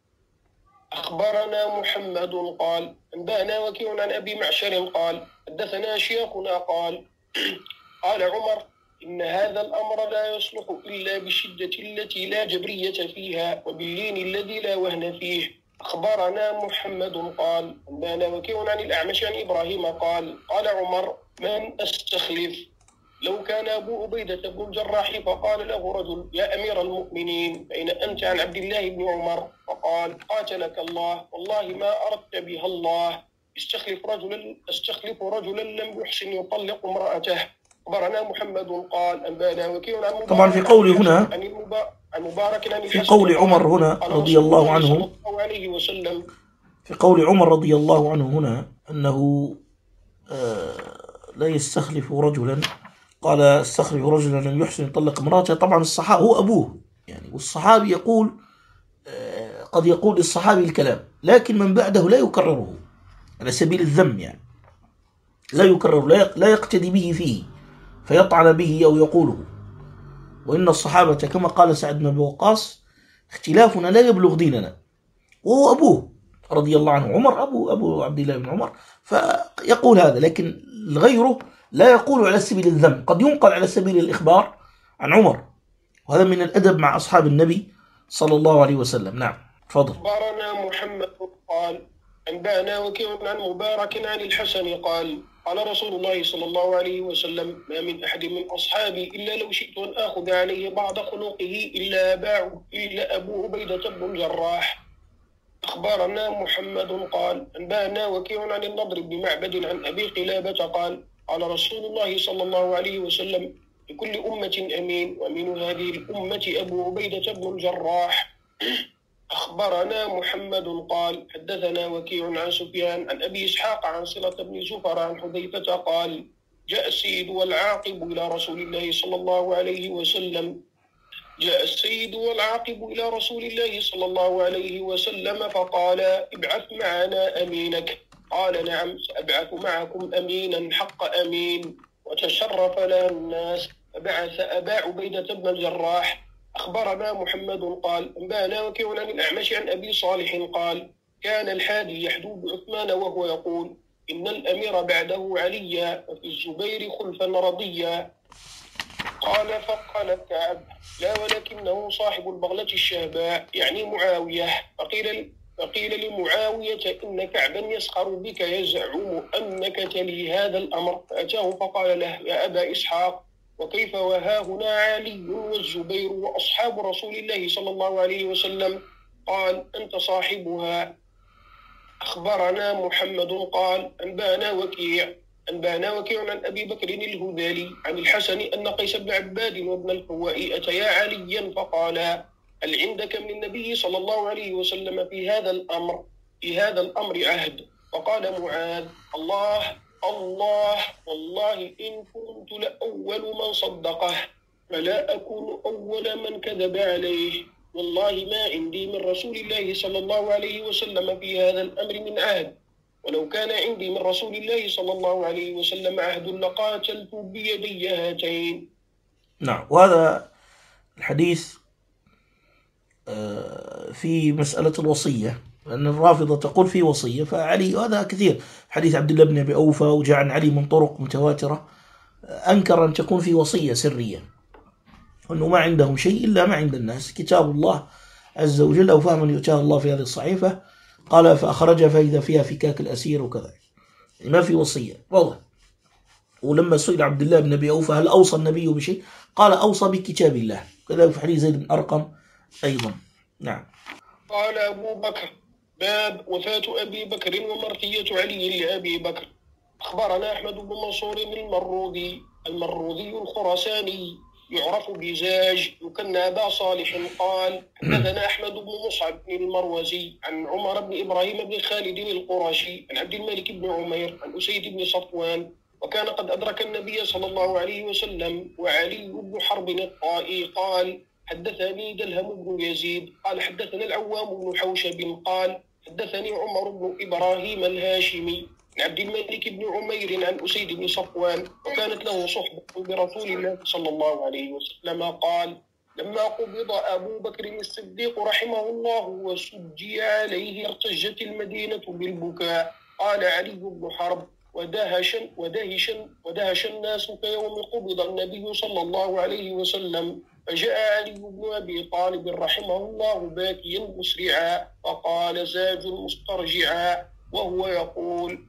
أخبرنا محمد قال أنبأنا وكيع عن أبي معشر قال حدثنا شيخنا قال قال عمر إن هذا الأمر لا يصلح إلا بالشدة التي لا جبرية فيها وباللين الذي لا وهن فيه. أخبرنا محمد قال أنبأنا وكيع عن الأعمش عن إبراهيم قال قال عمر من أستخلف؟ لو كان أبو عبيدة بن الجراح فقال له رجل يا أمير المؤمنين أين أنت عن عبد الله بن عمر؟ فقال قاتلك الله والله ما أردت بها الله، استخلف رجلا استخلف رجلا لم يحسن يطلق امرأته. أخبرنا محمد قال أنبأنا وكيع عن مبارك طبعا في قول هنا عن المبا... عن مبارك عن في قول عمر هنا رضي الله عنه صلى الله عليه وسلم في قول عمر رضي الله عنه هنا أنه لا يستخلف رجلا، قال استخلف رجلا لم يحسن يطلق امرأته. طبعا الصحابي هو أبوه يعني، والصحابي يقول قد يقول الصحابي الكلام لكن من بعده لا يكرره على سبيل الذم يعني، لا يكرر لا يقتدي به فيه فيطعن به أو يقوله. وإن الصحابة كما قال سعد بن أبي وقاص اختلافنا لا يبلغ ديننا، وهو أبوه رضي الله عنه عمر أبو أبو عبد الله بن عمر، فيقول هذا. لكن غيره لا يقول على سبيل الذم، قد ينقل على سبيل الإخبار عن عمر، وهذا من الأدب مع أصحاب النبي صلى الله عليه وسلم. نعم تفضل. أخبرنا محمد قال أنبأنا وكيع عن مبارك عن الحسن قال قال رسول الله صلى الله عليه وسلم ما من أحد من أصحابي إلا لو شئت أن آخذ عليه بعض خلقه إلا باع إلا أبو عبيدة بن الجراح. أخبرنا محمد قال أنبأنا وكيع عن النضر بن معبد عن أبي قلابة قال قال رسول الله صلى الله عليه وسلم لكل أمة أمين وأمين هذه الأمة أبو عبيدة بن الجراح. أخبرنا محمد قال حدثنا وكيع عن سفيان عن أبي إسحاق عن صلة بن زفر عن حذيفة قال جاء السيد والعاقب إلى رسول الله صلى الله عليه وسلم جاء السيد والعاقب إلى رسول الله صلى الله عليه وسلم فقال ابعث معنا أمينك. قال نعم سأبعث معكم أمينا حق أمين وتشرف له الناس، فبعث أبا عبيدة بن الجراح. أخبرنا محمد قال أنبأنا وكيع عن الأعمش عن أبي صالح قال كان الحادي يحدو بعثمان وهو يقول إن الأمير بعده عليا وفي الزبير خلفا رضيا. قال فقال كعب لا ولكنه صاحب البغلة الشهباء يعني معاوية. فقيل فقيل لمعاوية إن كعبا يسخر بك يزعم أنك تلي هذا الأمر، فأتاه فقال له يا أبا إسحاق وكيف وها هنا علي والزبير وأصحاب رسول الله صلى الله عليه وسلم؟ قال أنت صاحبها. أخبرنا محمد قال أنبأنا وكيع أنبأنا وكيع عن أبي بكر الهذلي عن الحسن أن قيس بن عباد وابن الحواء أتيا عليا فقالا هل عندك من النبي صلى الله عليه وسلم في هذا الأمر في هذا الأمر عهد؟ فقال معاذ الله الله والله إن كنت لأول من صدقه فلا أكون أول من كذب عليه، والله ما عندي من رسول الله صلى الله عليه وسلم في هذا الأمر من عهد، ولو كان عندي من رسول الله صلى الله عليه وسلم عهد لقاتلت بيدي هاتين. نعم. وهذا الحديث في مسألة الوصية، لأن الرافضة تقول في وصية، فعلي وهذا كثير حديث عبد الله بن أبي أوفى وجاء عن علي من طرق متواترة أنكر أن تكون في وصية سرية، وأنه ما عندهم شيء إلا ما عند الناس كتاب الله عز وجل أو فهم يؤتاه الله في هذه الصحيفة، قال فأخرج فإذا فيها فكاك الأسير وكذا، يعني ما في وصية واضح. ولما سئل عبد الله بن أبي أوفى هل أوصى النبي بشيء قال أوصى بكتاب الله، كذلك في حديث زيد بن أرقم أيضا. نعم. قال أبو بكر باب وفاة أبي بكر ومرثية علي لأبي بكر. أخبرنا أحمد بن منصور المروذي المروذي الخراساني يعرف بزاج يكنى أبا صالح قال حدثنا أحمد بن مصعب بن المروزي عن عمر بن إبراهيم بن خالد القرشي عن عبد الملك بن عمير عن أسيد بن صفوان وكان قد أدرك النبي صلى الله عليه وسلم وعلي بن حرب الطائي قال حدثني دلهم بن يزيد قال حدثنا العوام بن حوشب قال حدثني عمر بن إبراهيم الهاشمي عن عبد الملك بن عمير عن أسيد بن صفوان وكانت له صحبة برسول الله صلى الله عليه وسلم قال لما قبض أبو بكر الصديق رحمه الله وسجي عليه ارتجت المدينة بالبكاء قال علي بن حرب ودهش ودهش ودهش الناس كيوم قبض النبي صلى الله عليه وسلم فجاء علي بن أبي طالب رحمه الله باكيا مسرعا فقال زاج مسترجعا وهو يقول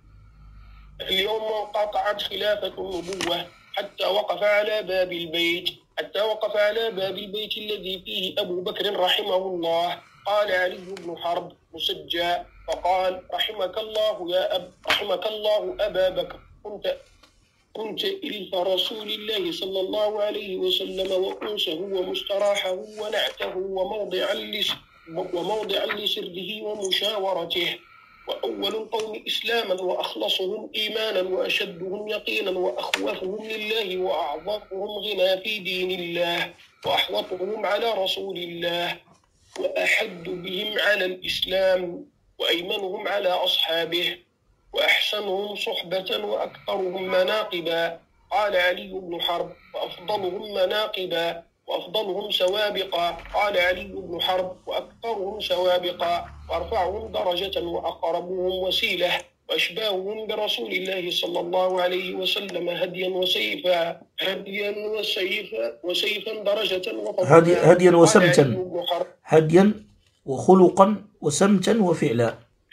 اليوم انقطعت خلافة النبوة حتى وقف على باب البيت حتى وقف على باب البيت الذي فيه أبو بكر رحمه الله قال علي بن حرب مسجى فقال رحمك الله يا أب رحمك الله أبا بكر كنت كنت إلف رسول الله صلى الله عليه وسلم وأنسه ومستراحه ونعته وموضعا لس وموضعا لسرده ومشاورته وأول القوم إسلاما وأخلصهم إيمانا وأشدهم يقينا وأخوفهم لله وأعظمهم غنى في دين الله وأحوطهم على رسول الله وأحد بهم على الإسلام وأيمنهم على أصحابه وأحسنهم صحبة وأكثرهم مناقبا قال علي بن حرب وأفضلهم مناقبا وأفضلهم سوابقا قال علي بن حرب وأكثرهم سوابقا وأرفعهم درجة وأقربهم وسيلة وأشباههم برسول الله صلى الله عليه وسلم هديا وسيفا هديا وسيفا وسيفا درجة وفضلا هدي هديا وسمتا هديا وخلقا وسمتا وفعلا.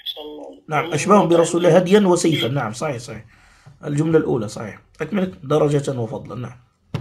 نعم أشباههم برسول الله هديا وسيفا. نعم صحيح صحيح الجملة الأولى صحيح. أكملت درجة وفضلا. نعم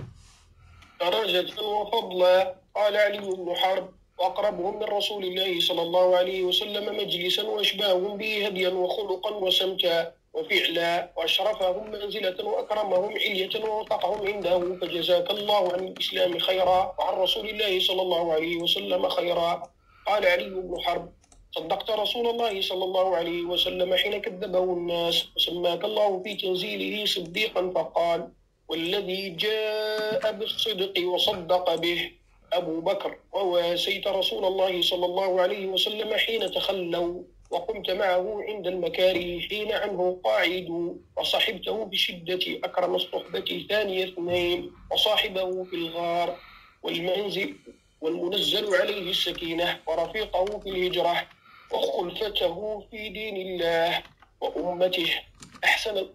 درجة وفضلا قال علي بن حرب وأقربهم من رسول الله صلى الله عليه وسلم مجلسا وأشباههم به هديا وخلقا وسمتا وفعلا وأشرفهم منزلة وأكرمهم علية ووثقهم عنده فجزاك الله عن الإسلام خيرا وعن رسول الله صلى الله عليه وسلم خيرا. قال علي بن حرب صدقت رسول الله صلى الله عليه وسلم حين كذبه الناس وسماك الله في تنزيله صديقا فقال والذي جاء بالصدق وصدق به أبو بكر وواسيت رسول الله صلى الله عليه وسلم حين تخلوا وقمت معه عند المكاره حين عنه قاعد وصحبته بشدة أكرم الصحبة ثاني اثنين وصاحبه في الغار والمنزل والمنزل عليه السكينة ورفيقه في الهجرة وخلفته في دين الله وأمته أحسن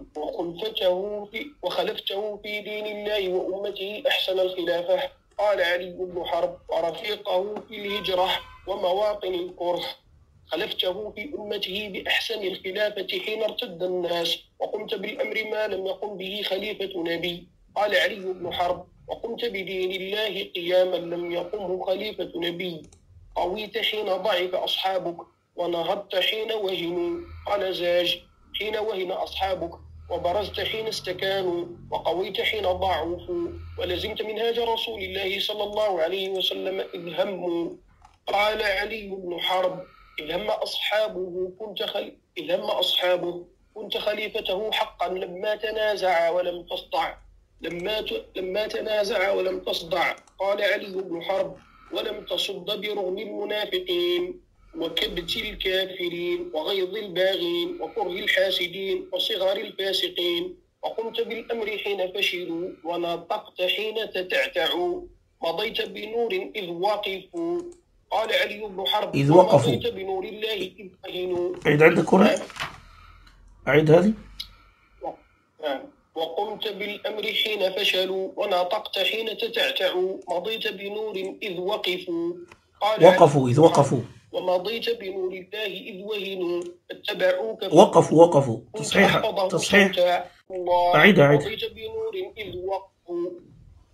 وخلفته في وخلفته في دين الله وأمته أحسن الخلافة. قال علي بن حرب ورفيقه في الهجرة ومواطن الكره خلفته في أمته بأحسن الخلافة حين ارتد الناس وقمت بالأمر ما لم يقم به خليفة نبي. قال علي بن حرب وقمت بدين الله قياما لم يقمه خليفة نبي. قويت حين ضعف أصحابك ونهضت حين وهنوا. قال زاج حين وهن أصحابك وبرزت حين استكانوا وقويت حين ضعفوا ولزمت منهاج رسول الله صلى الله عليه وسلم إذ هموا. قال علي بن حرب إذ هم أصحابه كنت خل... إذ هم أصحابه كنت خليفته حقا لما تنازع ولم تصدع لما ت... لما تنازع ولم تصدع. قال علي بن حرب ولم تصد برغم المنافقين وكبت الكافرين وغيظ الباغين وكره الحاسدين وصغار الفاسقين وقمت بالأمر حين فشلوا ونطقت حين تتعتعوا مضيت بنور إذ وقفوا. قال علي بن حرب إذ وقفوا مضيت بنور الله إذ وهنوا. أعيد عندك هنا أعيد هذه وقمت بالأمر حين فشلوا ونطقت حين تتعتعوا مضيت بنور إذ وقفوا. قال وقفوا إذ وقفوا ومضيت بنور الله إذ وهنوا اتبعوك وقفوا وقفوا تصحيح تصحيح أعيد أعيد مضيت بنور إذ وقفوا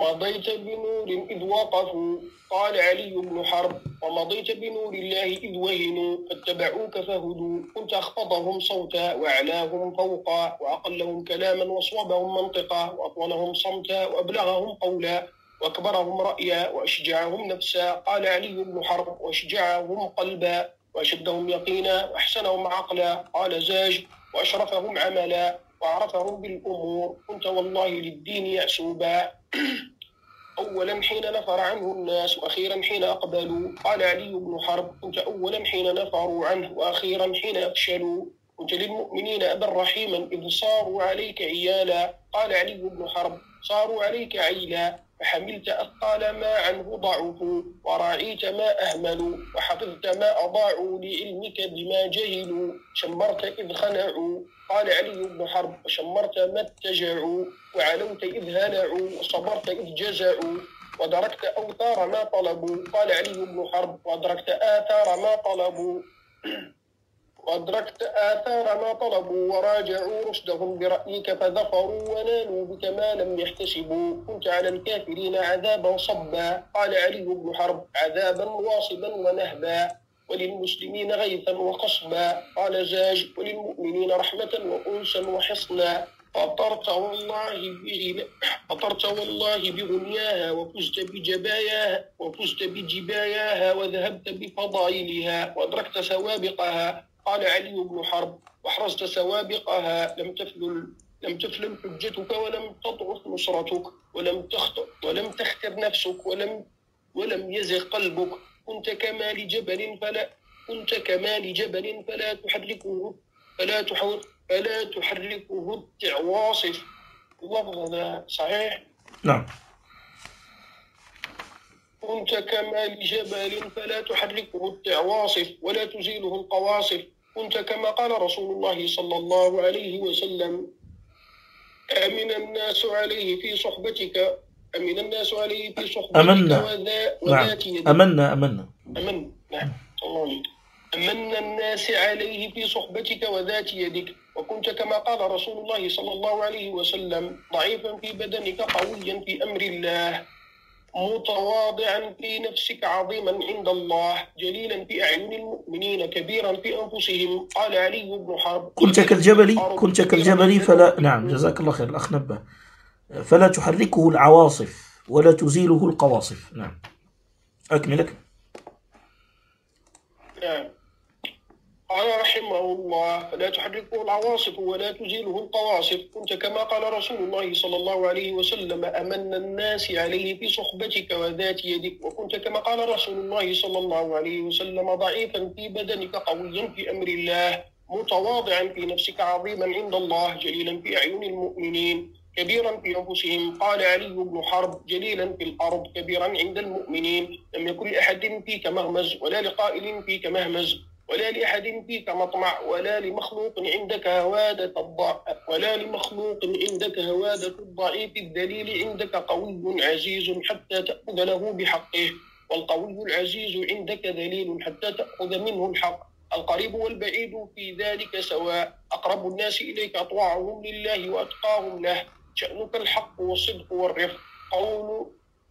مضيت بنور إذ وقفوا قال علي بن حرب ومضيت بنور الله إذ وهنوا فاتبعوك فهدوا كنت أخفضهم صوتا وأعلاهم فوقا وأقلهم كلاما وأصوبهم منطقا وأطولهم صمتا وأبلغهم قولا وأكبرهم رأيا وأشجعهم نفسا قال علي بن حرب وأشجعهم قلبا وأشدهم يقينا وأحسنهم عقلا قال زاج وأشرفهم عملا وعرفهم بالأمور كنت والله للدين يأسوبا أولا حين نفر عنه الناس وأخيرا حين أقبلوا قال علي بن حرب كنت أولا حين نفروا عنه وأخيرا حين أفشلوا كنت للمؤمنين أبا رحيما إذ صاروا عليك عيالا قال علي بن حرب صاروا عليك عيلا فحملت أثقال ما عنه ضعفوا وراعيت ما أهملوا وحفظت ما أضاعوا لعلمك بما جهلوا شمرت إذ خنعوا قال علي بن حرب وشمرت ما اتجعوا وعلوت إذ هلعوا وصبرت إذ جزعوا ودركت أوتار ما طلبوا قال علي بن حرب وأدركت آثار ما طلبوا وأدركت آثار ما طلبوا وراجعوا رشدهم برأيك فظفروا ونالوا بك ما لم يحتسبوا كنت على الكافرين عذابا صبا قال علي بن حرب عذابا واصبا ونهبا وللمسلمين غيثا وقصبا قال زاج وللمؤمنين رحمة وأنسا وحصنا فطرت والله بغنا فطرت والله بغنياها وفزت بجباياها وفزت بجباياها وذهبت بفضائلها وأدركت سوابقها قال علي بن حرب واحرزت سوابقها لم تفلل لم تفلل حجتك ولم تضعف نصرتك ولم تخطئ ولم تختر نفسك ولم ولم يزغ قلبك كنت كمال جبل فلا كنت كمال جبل فلا تحركه فلا تحر فلا تحركه التعواصف. اللفظ هذا صحيح؟ نعم. كنت كمال جبل فلا تحركه التعواصف ولا تزيله القواصف كنت كما قال رسول الله صلى الله عليه وسلم أمن الناس عليه في صحبتك أمن الناس عليه في صحبتك أمنا. وذا نعم. أمنا أمنا أمن نعم الله أمن الناس عليه في صحبتك وذات يدك وكنت كما قال رسول الله صلى الله عليه وسلم ضعيفا في بدنك قويا في أمر الله متواضعا في نفسك عظيما عند الله جليلا في أعين المؤمنين كبيرا في أنفسهم قال علي بن حرب كنت كالجبل كنت كالجبل فلا نعم جزاك الله خير الأخ نبه فلا تحركه العواصف ولا تزيله القواصف. نعم أكملك. نعم قال رحمه الله فلا تحركه العواصف ولا تزيله القواصف كنت كما قال رسول الله صلى الله عليه وسلم أمن الناس عليه في صحبتك وذات يدك وكنت كما قال رسول الله صلى الله عليه وسلم ضعيفا في بدنك قويا في أمر الله متواضعا في نفسك عظيما عند الله جليلا في أعين المؤمنين كبيرا في أنفسهم قال علي بن حرب جليلا في الأرض كبيرا عند المؤمنين لم يكن لأحد فيك مغمز ولا لقائل فيك مهمز ولا لأحد فيك مطمع ولا لمخلوق عندك هوادة الضعيف ولا لمخلوق عندك هوادة الضعيف الذليل عندك قوي عزيز حتى تأخذ له بحقه والقوي العزيز عندك ذليل حتى تأخذ منه الحق القريب والبعيد في ذلك سواء أقرب الناس إليك أطوعهم لله وأتقاهم له شأنك الحق والصدق والرفق قول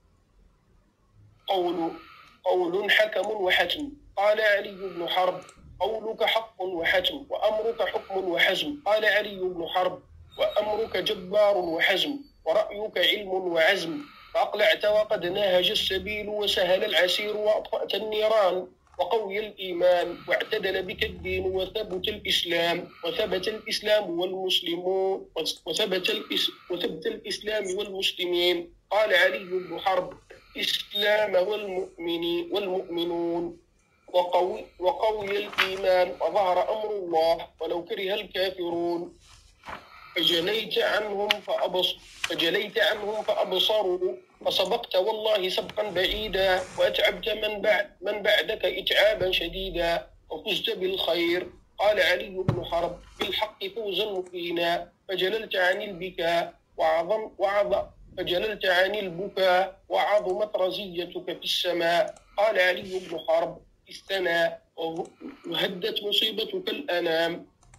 قول قول حكم وحتم قال علي بن حرب قولك حق وحتم وأمرك حكم وحزم قال علي بن حرب وأمرك جبار وحزم ورأيك علم وعزم فأقلعت وقد ناهج السبيل وسهل العسير وأطفأت النيران وقوي الإيمان واعتدل بك الدين وثبت الإسلام وثبت الإسلام والمسلمون وثبت الإس وثبت الإسلام والمسلمين قال علي بن حرب إسلام والمؤمنين والمؤمنون وقوي وقوي الإيمان وظهر أمر الله ولو كره الكافرون فجليت عنهم فأبص فجليت عنهم فأبصروا فسبقت والله سبقا بعيدا وأتعبت من بعد من بعدك إتعابا شديدا وفزت بالخير قال علي بن حرب بالحق فوزا مبينا فجللت عن البكاء وعظم وعظم فجللت عن البكاء وعظمت رزيتك في السماء قال علي بن حرب استنى وهدت مصيبتك الأنام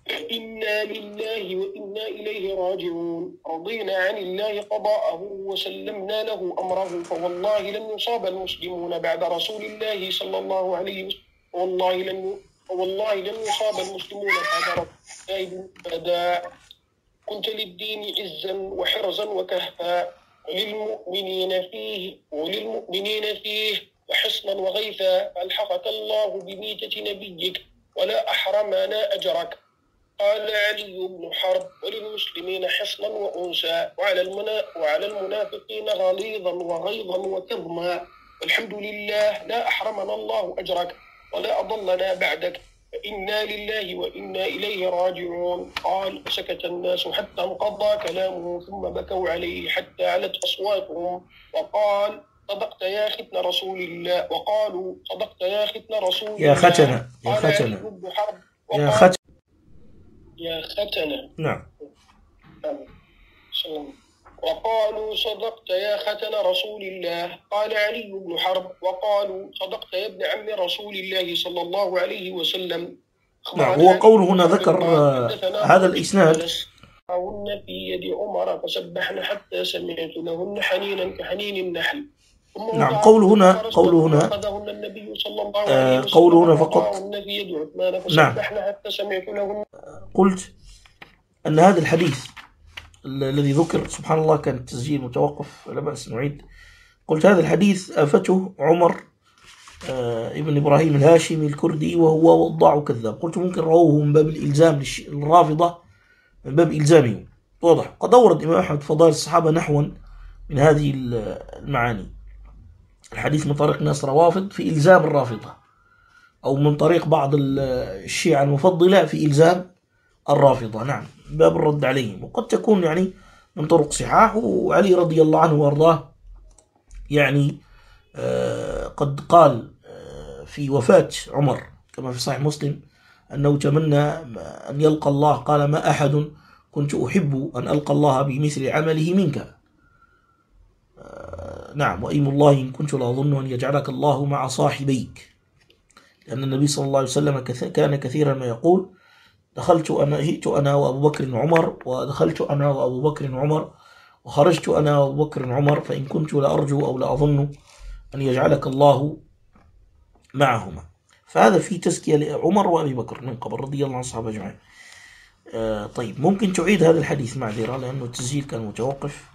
إنا لله وإنا إليه راجعون. رضينا عن الله قضاءه وسلمنا له أمره، فوالله لن يصاب المسلمون بعد رسول الله صلى الله عليه وسلم والله لن والله لن يصاب المسلمون بعد رسول الله بالبداء. كنت للدين عزا وحرزا وكهفا، وللمؤمنين فيه وللمؤمنين فيه وحصنا وغيثا، فألحقك الله بميتة نبيك ولا أحرمنا أجرك. قال علي بن حرب: وللمسلمين حصنا وأنسا، وعلى المنا وعلى المنافقين غليظا وغيظا وكظما، والحمد لله لا أحرمنا الله أجرك ولا أضلنا بعدك، فإنا لله وإنا إليه راجعون. قال: فسكت الناس حتى انقضى كلامه، ثم بكوا عليه حتى علت أصواتهم، وقال: صدقت يا ختن رسول الله وقالوا صدقت يا ختن رسول الله. يا ختنة يا قال علي ختنة بن حرب: يا ختنة يا ختنة نعم. وقالوا صدقت يا ختن رسول الله. قال علي بن حرب: وقالوا صدقت يا ابن عم رسول الله صلى الله عليه وسلم. نعم. هو قوله هنا ذكر هذا الإسناد: هن في يد عمر فسبحن حتى سمعت لهن حنينا كحنين النحل. نعم. قوله هنا قوله هنا آه قوله هنا فقط. نعم. قلت أن هذا الحديث الذي ذكر سبحان الله كان التسجيل متوقف، لا بأس نعيد. قلت هذا الحديث أفته عمر آه ابن إبراهيم الهاشمي الكردي وهو وضاع كذاب. قلت ممكن رووه من باب الإلزام للرافضة، من باب إلزامهم. واضح. قد أورد الإمام أحمد فضائل الصحابة نحوا من هذه المعاني، الحديث من طريق ناس روافض في إلزام الرافضة، أو من طريق بعض الشيعة المفضلة في إلزام الرافضة. نعم، باب الرد عليهم. وقد تكون يعني من طرق صحاح. وعلي رضي الله عنه وارضاه يعني آه قد قال آه في وفاة عمر كما في صحيح مسلم أنه تمنى أن يلقى الله، قال: ما أحد كنت أحب أن ألقى الله بمثل عمله منك. آه نعم. وأيم الله إن كنت لأظن أن يجعلك الله مع صاحبيك، لأن النبي صلى الله عليه وسلم كان كثيرا ما يقول: دخلت أنا جئت أنا وأبو بكر عمر، ودخلت أنا وأبو بكر عمر، وخرجت أنا وأبو بكر عمر، فإن كنت لأرجو أو لأظن أن يجعلك الله معهما. فهذا في تزكية لعمر وأبي بكر من قبل رضي الله عن الصحابة أجمعين. آه طيب، ممكن تعيد هذا الحديث معذرة لأنه التسجيل كان متوقف.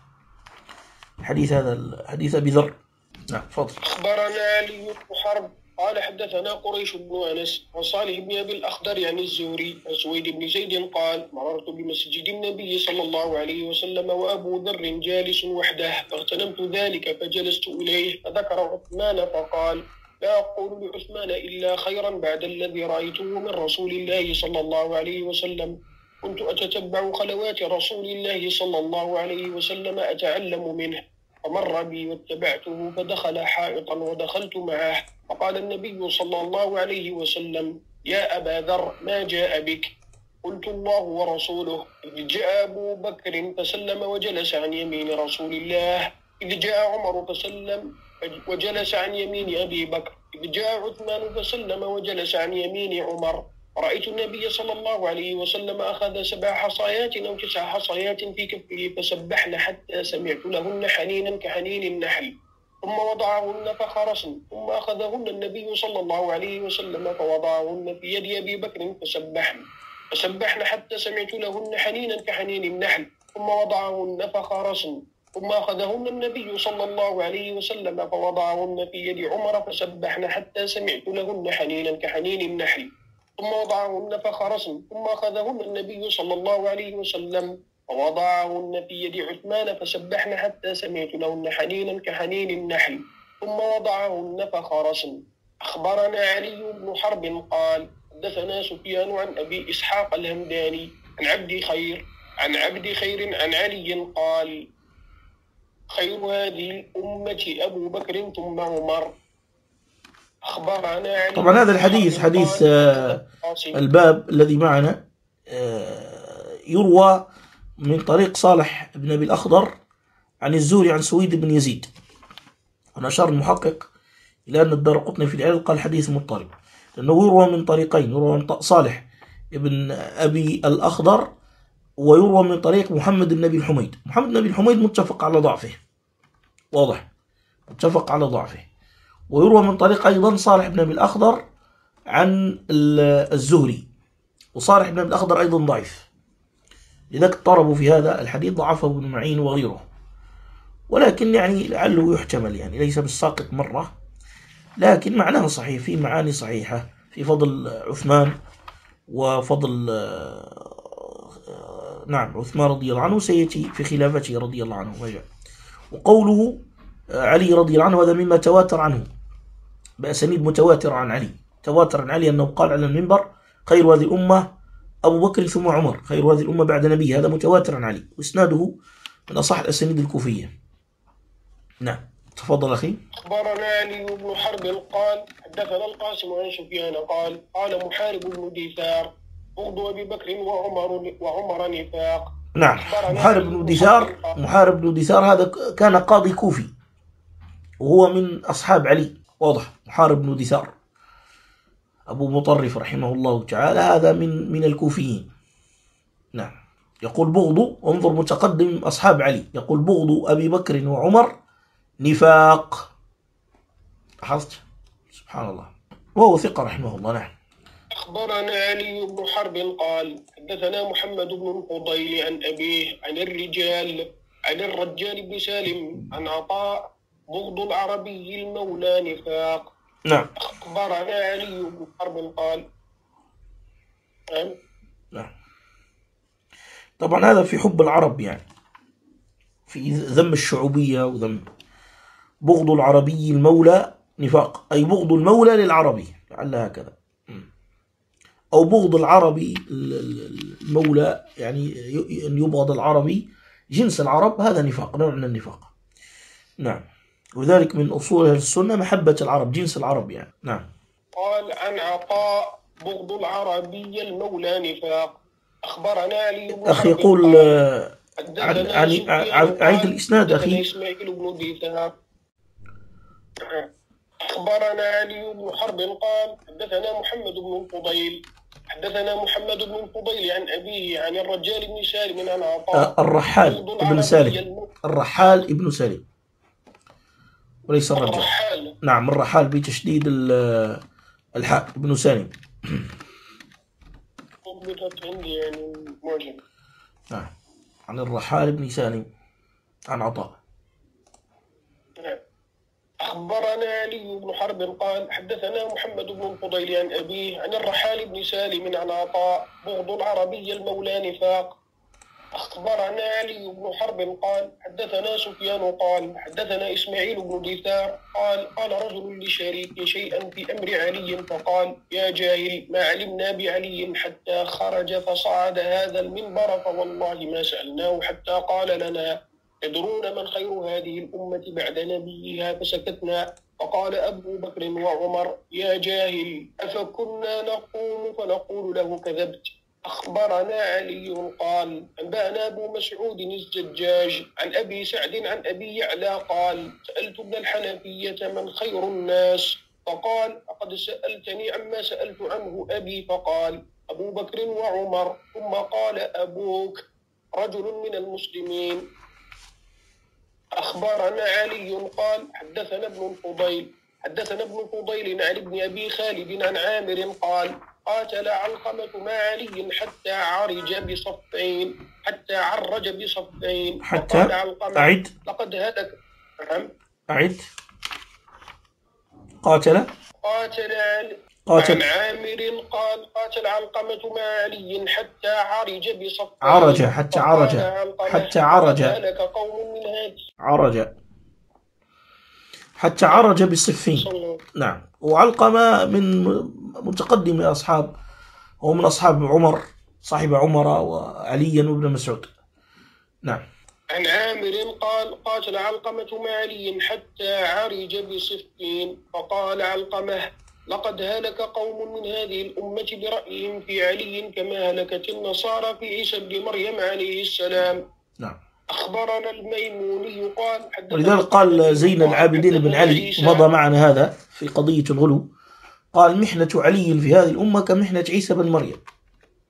الحديث هذا الحديث أبي ذر. نعم، تفضل. أخبرنا علي بن حرب قال: حدثنا قريش بن أنس عن صالح بن أبي الأخضر عن الزهري عن سويد بن زيد قال: مررت بمسجد النبي صلى الله عليه وسلم وأبو ذر جالس وحده، فاغتنمت ذلك فجلست إليه، فذكر عثمان فقال: لا أقول لعثمان إلا خيرا بعد الذي رأيته من رسول الله صلى الله عليه وسلم. كنت أتتبع خلوات رسول الله صلى الله عليه وسلم أتعلم منه، فمر بي واتبعته، فدخل حائطا ودخلت معه، فقال النبي صلى الله عليه وسلم: يا أبا ذر، ما جاء بك؟ قلت: الله ورسوله. إذ جاء أبو بكر فسلم وجلس عن يمين رسول الله، إذ جاء عمر فسلم وجلس عن يمين أبي بكر، إذ جاء عثمان فسلم وجلس عن يمين عمر. رأيت النبي صلى الله عليه وسلم أخذ سبع حصيات أو تسع حصيات في كفه فسبحن حتى سمعت لهن حنينا كحنين النحل، ثم وضعهن فخرسن، ثم أخذهن النبي صلى الله عليه وسلم فوضعهن في يد أبي بكر فسبحن فسبحن حتى سمعت لهن حنينا كحنين النحل، ثم وضعهن فخرسن، ثم أخذهن النبي صلى الله عليه وسلم فوضعهن في يد عمر فسبحن حتى سمعت لهن حنينا كحنين النحل، ثم وضعهن فخرسن، ثم أخذهن النبي صلى الله عليه وسلم فوضعهن في يد عثمان فسبحن حتى سمعت لهن حنينا كحنين النحل، ثم وضعهن فخرسن. أخبرنا علي بن حرب قال: حدثنا سفيان عن أبي إسحاق الهمداني عن عبد خير عن عبد خير عن علي قال: خير هذه الأمة أبو بكر ثم عمر. أخبرنا علي. طبعا هذا الحديث حديث الباب الذي معنا يروى من طريق صالح بن أبي الأخضر عن الزهري عن سويد بن يزيد. ونشر المحقق إلى أن الدارقطني في العلل قال حديث مضطرب، لأنه يروى من طريقين، يروى من صالح ابن أبي الأخضر، ويروى من طريق محمد بن أبي الحميد. محمد بن أبي الحميد متفق على ضعفه، واضح، متفق على ضعفه. ويروى من طريق أيضا صالح بن أبي الأخضر عن الزهري، وصالح بن أبي الأخضر أيضا ضعيف، لذلك اضطربوا في هذا الحديث، ضعفه ابن معين وغيره، ولكن يعني لعله يحتمل، يعني ليس بالساقط مرة، لكن معناه صحيح، في معاني صحيحة في فضل عثمان وفضل نعم عثمان رضي الله عنه، سيأتي في خلافته رضي الله عنه. وقوله علي رضي الله عنه هذا مما تواتر عنه بأسانيد متواترة عن علي، تواتر عن علي أنه قال على المنبر: خير هذه الأمة أبو بكر ثم عمر، خير هذه الأمة بعد نبي. هذا متواتر عن علي، وإسناده من أصح الأسانيد الكوفية. نعم، تفضل أخي. أخبرنا علي بن حرب قال حدثنا القاسم عن سفيان قال قال محارب بن دثار: بغض أبي بكر وعمر وعمر نفاق. نعم، محارب بن دثار، محارب بن دثار هذا كان قاضي كوفي، وهو من أصحاب علي، واضح. محارب بن دثار أبو مطرف رحمه الله تعالى، هذا من من الكوفيين. نعم، يقول بغض، انظر متقدم أصحاب علي، يقول بغض أبي بكر وعمر نفاق. لاحظت؟ سبحان الله، وهو ثقة رحمه الله. نعم. أخبرنا علي بن حرب قال حدثنا محمد بن الفضيل عن أبيه عن الرجال عن الرجال بن سالم عن عطاء: بغض العربي المولى نفاق. نعم. أخبرنا علي بن حرب قال نعم. نعم. طبعا هذا في حب العرب، يعني في ذم الشعوبية وذم. بغض العربي المولى نفاق، أي بغض المولى للعربي، لعل هكذا، أو بغض العربي المولى، يعني أن يبغض العربي جنس العرب، هذا نفاق، نوع من النفاق. نعم، وذلك من أصول أهل السنة محبة العرب، جنس العرب يعني. نعم. قال عن عطاء: بغض العربي المولى نفاق. أخبرنا علي بن أخي يقول عيد الإسناد أخي. إسماعيل بن دثار. أخبرنا علي بن حرب قال حدثنا محمد بن الفضيل حدثنا محمد بن الفضيل عن أبيه عن الرجال بن سالم عن عطاء: الرحال ابن سالم، الرحال ابن سالم وليس الرجال. الرحال. نعم، الرحال بتشديد الحاء، ابن سالم. ضبطت عندي يعني معجم. نعم، عن الرحال ابن سالم عن عطاء. أخبرنا علي بن حرب قال حدثنا محمد بن الفضيل عن أبيه عن الرحال بن سالم عن عطاء: بغض العربي المولى نفاق. أخبرنا علي بن حرب قال حدثنا سفيان قال حدثنا إسماعيل بن دثار قال قال رجل لشريك شيئا في أمر علي فقال: يا جاهل، ما علمنا بعلي حتى خرج فصعد هذا المنبر فوالله ما سألناه حتى قال لنا: تدرون من خير هذه الأمة بعد نبيها؟ فسكتنا. فقال أبو بكر وعمر: يا جاهل، أفكنا نقوم فنقول له كذبت. أخبرنا علي قال أنبأنا أبو مسعود الزجاج عن أبي سعد عن أبي يعلى قال: سألت ابن الحنفية من خير الناس؟ فقال: لقد سألتني عما سألت عنه أبي. فقال: أبو بكر وعمر. ثم قال: أبوك رجل من المسلمين. أخبرنا علي قال حدثنا ابن الفضيل حدثنا ابن الفضيل عن ابن أبي خالد عن عامر قال: قاتل علقمة مع علي حتى عرج بصفين حتى عرج بصفين حتى أعد لقد هلك. نعم، أعد. قاتل قاتل قاتل عن عامر قال: قاتل علقمة مع علي حتى عرج بصفين عرج حتى عرج حتى عرج هلك قوم من هذه عرج حتى عرج بصفين. نعم، وعلقمة من متقدم أصحاب، هو من أصحاب عمر، صاحب عمر وعليا وابن مسعود. نعم. عن عامر قال: قاتل علقمة مع علي حتى عرج بصفين. فقال علقمة: لقد هلك قوم من هذه الأمة برأيهم في علي كما هلكت النصارى في عيسى بن مريم عليه السلام. نعم. أخبرنا الميموني قال ولذلك قال زين العابدين بن علي، مضى معنا هذا في قضية الغلو، قال: محنة علي في هذه الأمة كمحنة عيسى بن مريم.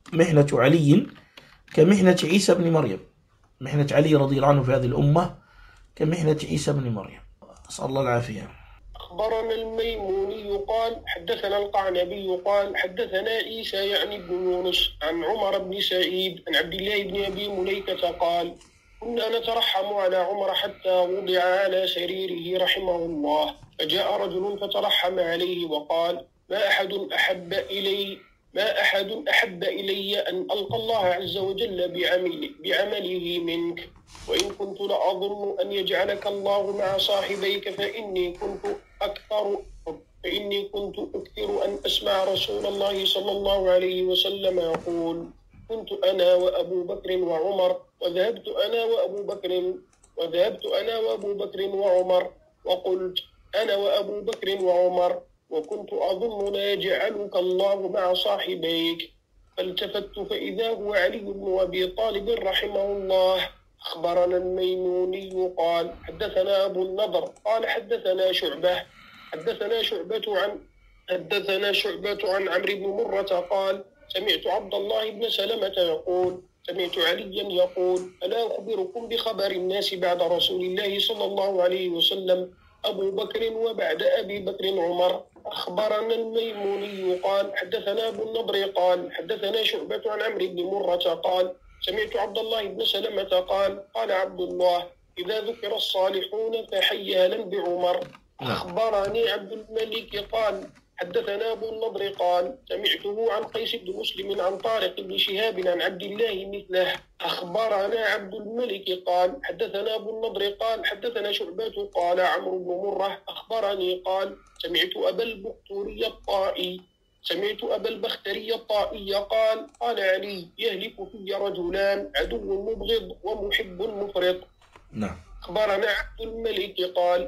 محنة علي كمحنة عيسى بن مريم، محنة علي رضي الله عنه في هذه الأمة كمحنة عيسى بن مريم، أسأل الله العافية. أخبرنا الميموني قال حدثنا القعنبي قال حدثنا عيسى يعني بن يونس عن عمر بن سعيد عن عبد الله بن أبي مليكة قال كنا نترحم على عمر حتى وضع على سريره رحمه الله، فجاء رجل فترحم عليه وقال ما أحد أحب إلي ما أحد أحب إلي أن ألقى الله عز وجل بعمل بعمله منك، وإن كنت لأظن أن يجعلك الله مع صاحبيك فإني كنت أكثر فإني كنت أكثر أن أسمع رسول الله صلى الله عليه وسلم يقول كنت أنا وأبو بكر وعمر وذهبت أنا وأبو بكر وذهبت أنا وأبو بكر وعمر وقلت أنا وأبو بكر وعمر وكنت أظن لا يجعلك الله مع صاحبيك، فالتفت فإذا هو علي بن أبي طالب رحمه الله. أخبرنا الميموني قال حدثنا أبو النضر قال حدثنا شعبة حدثنا شعبة عن حدثنا شعبة عن عمرو بن مرة قال سمعت عبد الله بن سلمة يقول سمعت عليا يقول ألا أخبركم بخبر الناس بعد رسول الله صلى الله عليه وسلم أبو بكر وبعد أبي بكر عمر. أخبرنا الميموني قال حدثنا أبو النضر قال حدثنا شعبة عن عمرو بن مرة قال سمعت عبد الله بن سلمة قال قال عبد الله إذا ذكر الصالحون فحيالا بعمر. أخبرني عبد الملك قال حدثنا أبو النضر قال سمعته عن قيس بن مسلم عن طارق بن شهاب عن عبد الله مثله. أخبرنا عبد الملك قال حدثنا أبو النضر قال حدثنا شعبة قال عمرو بن مرة أخبرني قال سمعت أبا البختري الطائي سمعت أبا البختري الطائي قال قال علي يهلك في رجلان عدو مبغض ومحب مفرط. نعم. أخبرنا عبد الملك قال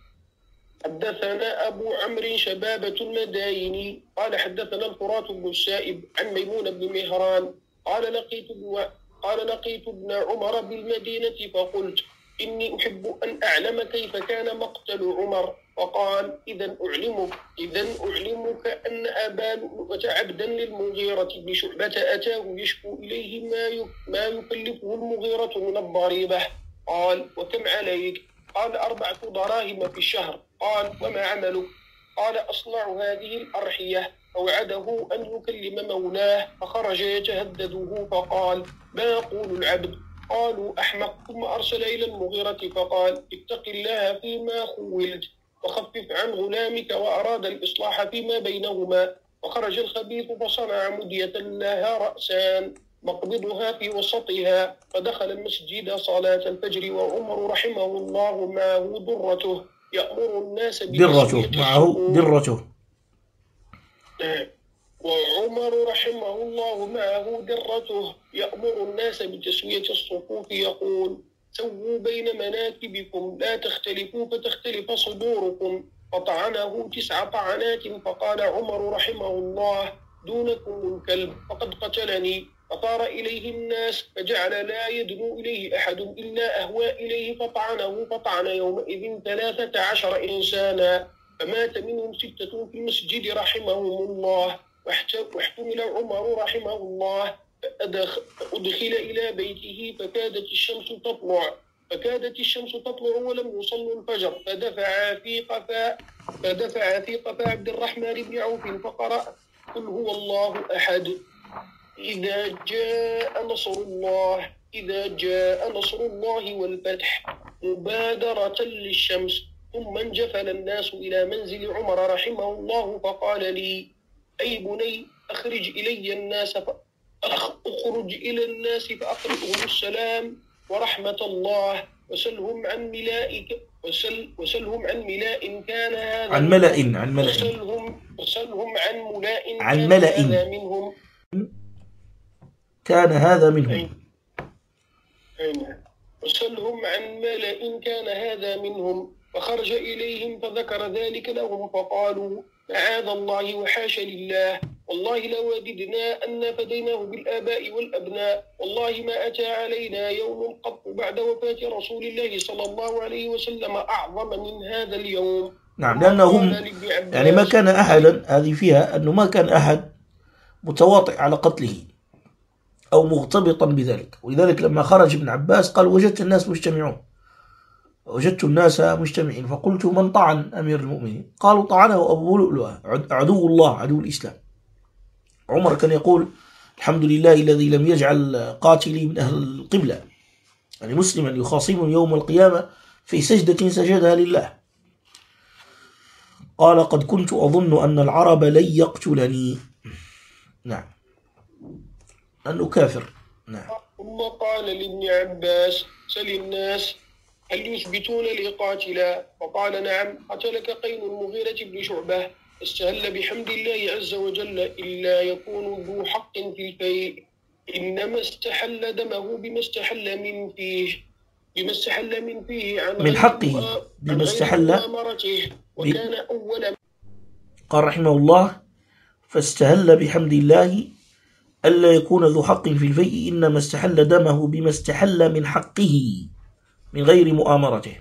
حدثنا أبو عمرو شبابة المدايني قال حدثنا الفرات بن السائب عن ميمون بن مهران قال لقيت ابن قال لقيت ابن عمر بالمدينة فقلت إني أحب أن أعلم كيف كان مقتل عمر، فقال إذا أعلمك إذا أعلمك أن أبا لؤلؤة عبدا للمغيرة بن شعبة أتاه يشكو إليه ما ما يكلفه المغيرة من الضريبة. قال وكم عليك؟ قال أربعة دراهم في الشهر. قال وما عملك؟ قال أصنع هذه الأرحية. فوعده أن يكلم مولاه فخرج يتهدده فقال ما يقول العبد؟ قالوا أحمق. ثم أرسل إلى المغيرة فقال اتق الله فيما خولت وخفف عن غلامك، وأراد الإصلاح فيما بينهما. وخرج الخبيث فصنع مدية لها رأسان مقبضها في وسطها، فدخل المسجد صلاة الفجر وعمر رحمه الله معه درته يأمر الناس درته معه درته وعمر رحمه الله معه درته يأمر الناس بتسوية الصفوف يقول سووا بين مناكبكم لا تختلفوا فتختلف صدوركم، فطعنه تسع طعنات. فقال عمر رحمه الله دونكم الكلب فقد قتلني. فطار إليه الناس فجعل لا يدنو إليه أحد إلا أهوى إليه فطعنه، فطعن يومئذ ثلاثة عشر إنسانا، فمات منهم ستة في المسجد رحمهم الله. واحتمل عمر رحمه الله فأدخل إلى بيته فكادت الشمس تطلع فكادت الشمس تطلع ولم يصلوا الفجر، فدفع في قفا فدفع في قفا عبد الرحمن بن عوف فقرأ قل هو الله أحد. إذا جاء نصر الله إذا جاء نصر الله والفتح مبادرة للشمس. ثم انجفل الناس إلى منزل عمر رحمه الله فقال لي أي بني أخرج إلي الناس أخرج إلى الناس فأقرئهم السلام ورحمة الله وسلهم عن ملائك وسل وسلهم عن ملاء كان هذا عن ملأ عن ملأ وسلهم وسلهم عن ملاء عن كان ملأ هذا منهم كان هذا منهم أين وسلهم عن ملأ كان هذا منهم. فخرج إليهم فذكر ذلك لهم فقالوا معاذ الله وحاش لله، والله لو وددنا أن فديناه بالآباء والأبناء، والله ما أتى علينا يوم قط بعد وفاة رسول الله صلى الله عليه وسلم أعظم من هذا اليوم. نعم، لأنهم يعني ما كان أحدا، هذه فيها أنه ما كان أحد متواطئ على قتله، أو مغتبطا بذلك. ولذلك لما خرج ابن عباس قال وجدت الناس مجتمعون، وجدت الناس مجتمعين، فقلت من طعن أمير المؤمنين؟ قالوا طعنه أبو لؤلؤة عدو الله عدو الإسلام. عمر كان يقول الحمد لله الذي لم يجعل قاتلي من أهل القبلة، يعني مسلما يخاصم يوم القيامة في سجدة سجدها لله. قال قد كنت أظن أن العرب لن يقتلني، نعم، أنه كافر. نعم. ثم قال لابن عباس سل الناس هل يثبتون لي قاتلا؟ فقال نعم، قتلك قين المغيرة بن شعبة، استهل بحمد الله عز وجل إلا يكون ذو حق في الفيء، إنما استحل دمه بما استحل من فيه بما استحل من فيه عن من حقه بما استحل مؤامرته، وكان أول. قال رحمه الله فاستهل بحمد الله ألا يكون ذو حق في الفيء، إنما استحل دمه بما استحل من حقه من غير مؤامرته،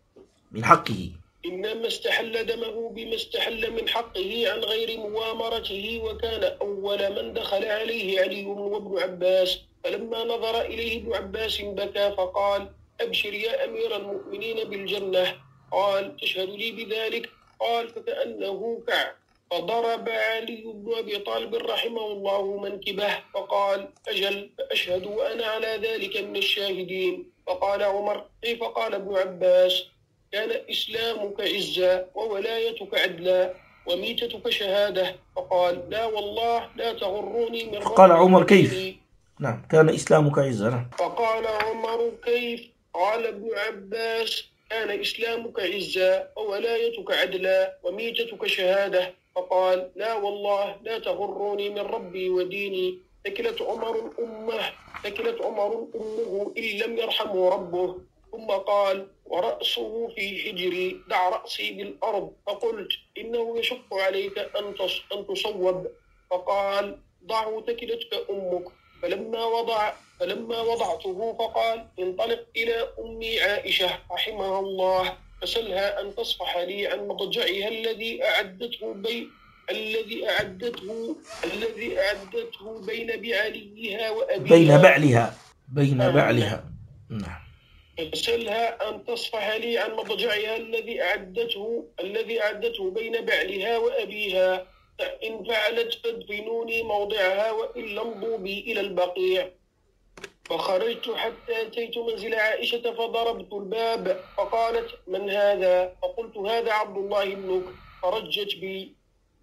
من حقه إنما استحل دمه بما استحل من حقه عن غير مؤامرته، وكان أول من دخل عليه علي وابن عباس، فلما نظر إليه ابن عباس بكى فقال أبشر يا أمير المؤمنين بالجنة. قال تشهد لي بذلك؟ قال فكأنه كعب، فضرب علي بن أبي طالب رحمه الله منكبه فقال أجل، فأشهد وأنا على ذلك من الشاهدين. فقال عمر كيف؟ قال ابن عباس كان إسلامك عزا وولايتك عدلا وميتتك شهادة. فقال لا والله لا تغروني من. فقال عمر كيف؟ نعم كان إسلامك عزا. فقال عمر كيف؟ قال ابن عباس كان إسلامك عزا وولايتك عدلا وميتتك شهادة. فقال لا والله لا تغروني من ربي وديني. ثكلت عمر أمه ثكلت عمر أمه إن لم يرحمه ربه. ثم قال ورأسه في حجري دع رأسي بالأرض. فقلت إنه يشق عليك أن تصوب. فقال ضعه ثكلتك أمك. فلما وضع فلما وضعته فقال انطلق إلى أمي عائشة رحمها الله فسلها أن تصفح لي عن مضجعها الذي أعدته بين الذي أعدته الذي أعدته بين بعليها وأبيها بين بعلها بين بعلها نعم. فسلها أن تصفح لي عن مضجعها الذي أعدته الذي أعدته بين بعلها وأبيها، فإن فعلت فادفنوني موضعها وإلا امضوا بي إلى البقيع. فخرجت حتى أتيت منزل عائشة فضربت الباب فقالت من هذا؟ فقلت هذا عبد الله ابنك. فرجت بي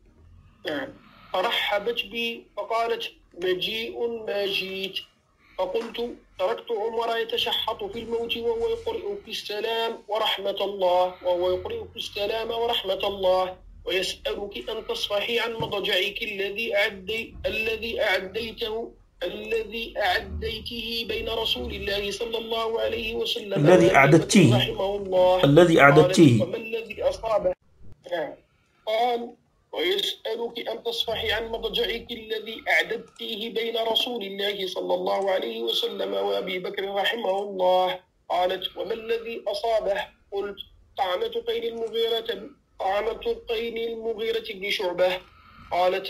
فرحبت بي فقالت مجيء ما جيت. فقلت تركت عمر يتشحط في الموت وهو يقرئ السلام ورحمة الله وهو يقرئ السلام ورحمة الله ويسألك أن تصفحي عن مضجعك الذي أعدي الذي أعديته الذي أعديته بين رسول الله صلى الله عليه وسلم الذي أعددته رحمه الله الذي أعددته وما الذي أصابه؟ قال ويسألك أن تصفحي عن مضجعك الذي أعددتيه بين رسول الله صلى الله عليه وسلم وأبي بكر رحمه الله. قالت وما الذي أصابه؟ قلت طعنة قين المغيرة طعنة قين المغيرة بن شعبة. قالت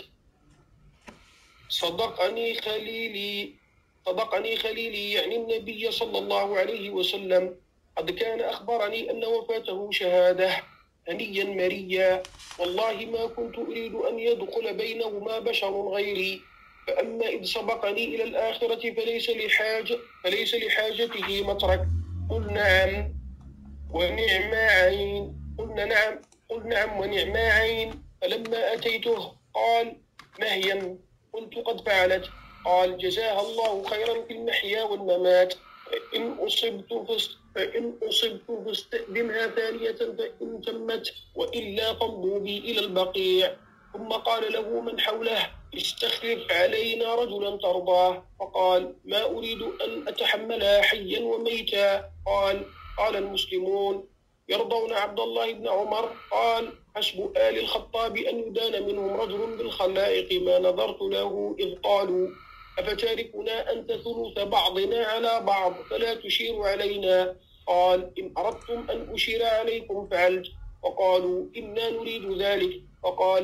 صدقني خليلي صدقني خليلي يعني النبي صلى الله عليه وسلم، قد كان أخبرني أن وفاته شهادة هنيا مريا، والله ما كنت أريد أن يدخل بينهما بشر غيري، فأما إذ سبقني إلى الآخرة فليس لحاجة فليس لحاجته مترك. قل نعم ونعم عين قلنا نعم قل نعم ونعم عين. فلما أتيته قال نهيا. قلت قد فعلت. قال جزاها الله خيرا في المحيا والممات، فإن أصبت فست فإن أصبت فاستأذنها ثانية فإن تمت وإلا فامضوا بي إلى البقيع. ثم قال له من حوله استخلف علينا رجلا ترضاه. فقال ما أريد أن أتحملها حيا وميتا. قال قال المسلمون يرضون عبد الله بن عمر. قال حسب آل الخطاب أن يدان منهم رجل بالخلائق ما نظرت له إذ قالوا أفتاركنا أنت ثلث بعضنا على بعض فلا تشير علينا. قال إن أردتم أن أشير عليكم فعلت. وقالوا إنا نريد ذلك. فقال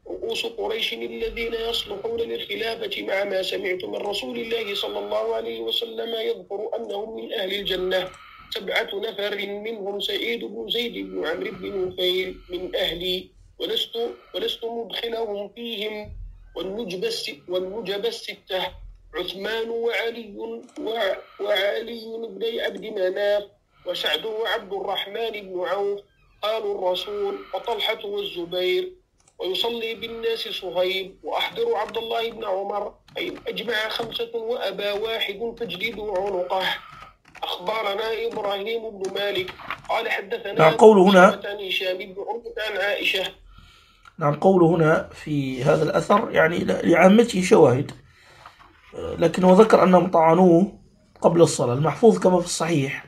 رؤوس قريش الذين يصلحون للخلافة مع ما سمعت من رسول الله صلى الله عليه وسلم يذكر أنهم من أهل الجنة سبعة نفر منهم سعيد بن زيد بن عمرو بن نفيل من أهلي ولست ولست مدخلهم فيهم والنجب والنجب الستة عثمان وعلي وعلي بن عبد مناف وسعد وعبد الرحمن بن عوف قالوا الرسول وطلحة والزبير ويصلي بالناس صهيب وأحضر عبد الله بن عمر أي أجمع خمسة وأبا واحد فاجلدوا عنقه. أخبرنا إبراهيم بن مالك قال حدثنا نعم قوله هنا عن هشام بن عروة عن عائشة. نعم قوله هنا في هذا الأثر يعني لعامته شواهد، لكنه ذكر أنهم طعنوه قبل الصلاة. المحفوظ كما في الصحيح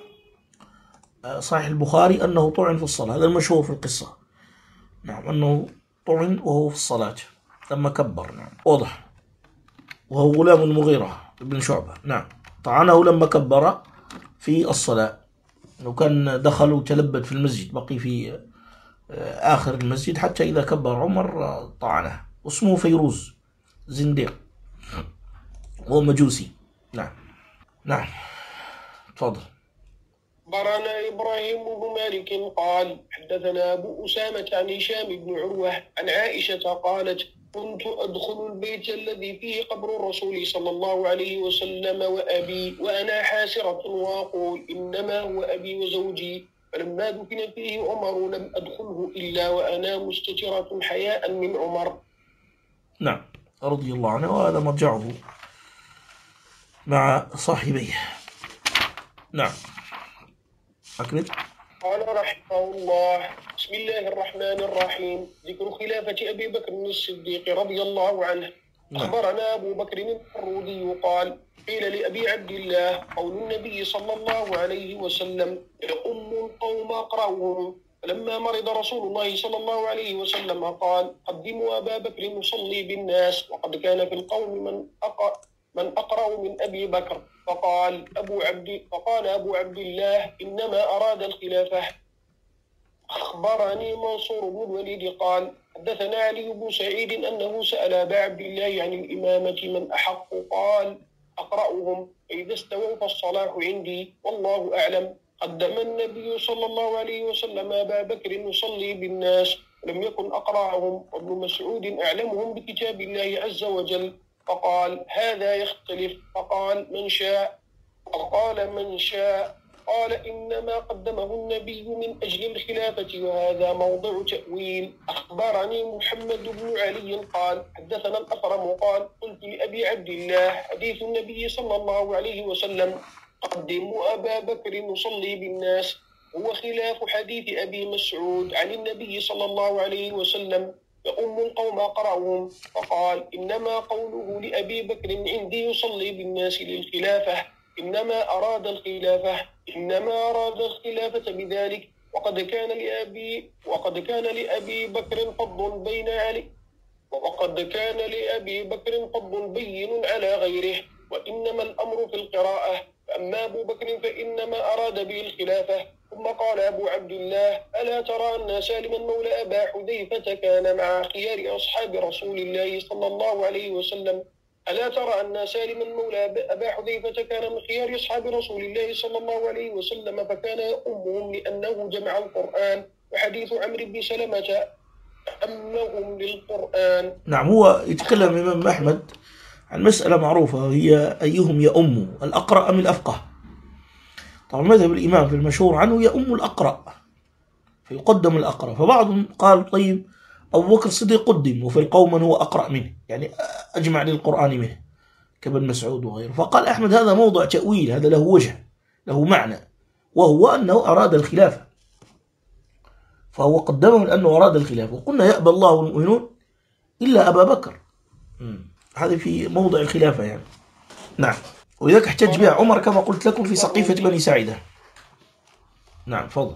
صحيح البخاري أنه طعن في الصلاة، هذا المشهور في القصة. نعم أنه طعن وهو في الصلاة لما كبر. نعم واضح، وهو غلام المغيرة بن شعبة. نعم طعنه لما كبر في الصلاة، لو كان دخل وتلبد في المسجد بقي في آخر المسجد حتى إذا كبر عمر طعنه. اسمه فيروز زنديق، هو مجوسي. نعم نعم تفضل. أخبرنا إبراهيم بن مالك قال حدثنا أبو أسامة عن هشام بن عروة عن عائشة قالت كنت أدخل البيت الذي فيه قبر الرسول صلى الله عليه وسلم وأبي وأنا حاسرة وأقول إنما هو أبي وزوجي، فلما دفن فيه عمر لم أدخله إلا وأنا مستترة حياء من عمر. نعم رضي الله عنه، وهذا مرجعه مع صاحبيه. نعم أكمل. قال رحمه الله بسم الله الرحمن الرحيم ذكر خلافة أبي بكر الصديق رضي الله عنه. أخبرنا أبو بكر الرودي قال قيل لأبي عبد الله قول النبي صلى الله عليه وسلم يؤم القوم أقرأهم، فلما مرض رسول الله صلى الله عليه وسلم قال قدموا أبا بكر يصلي بالناس وقد كان في القوم من أقرأ من أقرأ من أبي بكر، فقال أبو عبد فقال أبو عبد الله إنما أراد الخلافة. أخبرني منصور بن الوليد قال حدثنا علي بن سعيد أنه سأل أبا عبد الله عن الإمامة من أحق، قال أقرأهم، فإذا استووا فالصلاح عندي والله أعلم. قدم النبي صلى الله عليه وسلم أبا بكر يصلي بالناس ولم يكن أقرأهم، وابن مسعود أعلمهم بكتاب الله عز وجل، فقال هذا يختلف، فقال من شاء، فقال من شاء، قال إنما قدمه النبي من أجل الخلافة وهذا موضع تأويل. أخبرني محمد بن علي قال حدثنا الأكرم قال قلت لأبي عبد الله حديث النبي صلى الله عليه وسلم قدموا أبا بكر يصلي بالناس هو خلاف حديث أبي مسعود عن النبي صلى الله عليه وسلم يؤم القوم أقرأهم، فقال إنما قوله لأبي بكر عندي يصلي بالناس للخلافة، إنما أراد الخلافة إنما أراد الخلافة بذلك، وقد كان لأبي وقد كان لأبي بكر فضل بين علي وقد كان لأبي بكر فضل بين على غيره، وإنما الأمر في القراءة، فأما أبو بكر فإنما أراد به الخلافة. ثم قال أبو عبد الله ألا ترى أن سالما مولى أبا حذيفة كان مع خيار أصحاب رسول الله صلى الله عليه وسلم ألا ترى أن سالما مولى أبا حذيفة كان من خيار أصحاب رسول الله صلى الله عليه وسلم فكان يؤمهم لأنه جمع القرآن، وحديث عمرو بن سلمة أمهم للقرآن. نعم هو يتكلم الإمام أحمد عن مسألة معروفة هي أيهم يؤم الأقرأ أم الأفقه. طبعا مذهب الإمام في المشهور عنه يؤم الأقرأ فيقدم الأقرأ، فبعضهم قال طيب أبو بكر الصديق قدم وفي القوم من هو أقرأ منه يعني أجمع للقرآن منه كابن مسعود وغيره، فقال أحمد هذا موضع تأويل، هذا له وجه له معنى، وهو أنه أراد الخلافة فهو قدمه لأنه أراد الخلافة، وقلنا يأبى الله والمؤمنون إلا أبا بكر، هذا في موضع الخلافة يعني. نعم ولذلك احتج بها عمر كما قلت لكم في سقيفة بني ساعدة. نعم فضل.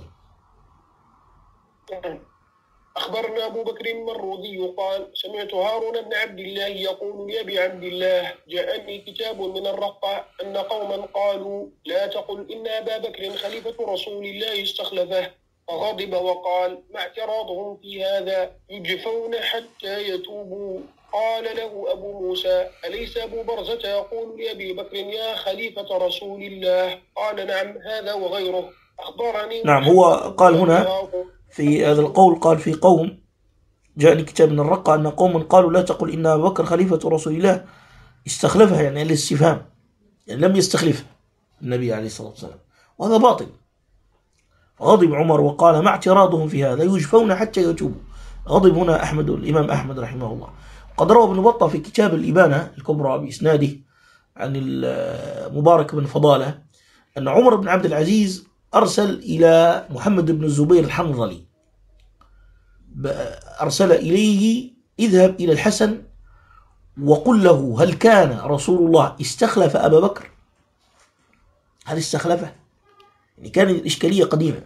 أخبرنا أبو بكر المروذي قال سمعت هارون بن عبد الله يقول لأبي عبد الله جاءني كتاب من الرقة أن قوما قالوا لا تقل إن أبا بكر خليفة رسول الله استخلفه، فغضب وقال: ما اعتراضهم في هذا؟ يجفون حتى يتوبوا. قال له أبو موسى: أليس أبو برزة يقول لأبي بكر يا خليفة رسول الله؟ قال: نعم، هذا وغيره. أخبرني نعم، هو قال أبي هنا هارون. في هذا القول، قال في قوم جاءني كتاب من الرقة أن قوما قالوا لا تقل إن أبا بكر خليفة رسول الله، استخلفها يعني الاستفهام، يعني لم يستخلفها النبي عليه الصلاة والسلام، وهذا باطل. غضب عمر وقال: ما اعتراضهم في هذا؟ يجفون حتى يتوبوا. غضب هنا أحمد، الإمام أحمد رحمه الله. قد روى ابن بطة في كتاب الإبانة الكبرى بإسناده عن المبارك بن فضالة أن عمر بن عبد العزيز أرسل إلى محمد بن الزبير الحنظلي، أرسل إليه: اذهب إلى الحسن وقل له هل كان رسول الله استخلف أبا بكر؟ هل استخلفه؟ يعني كان الإشكالية قديمة.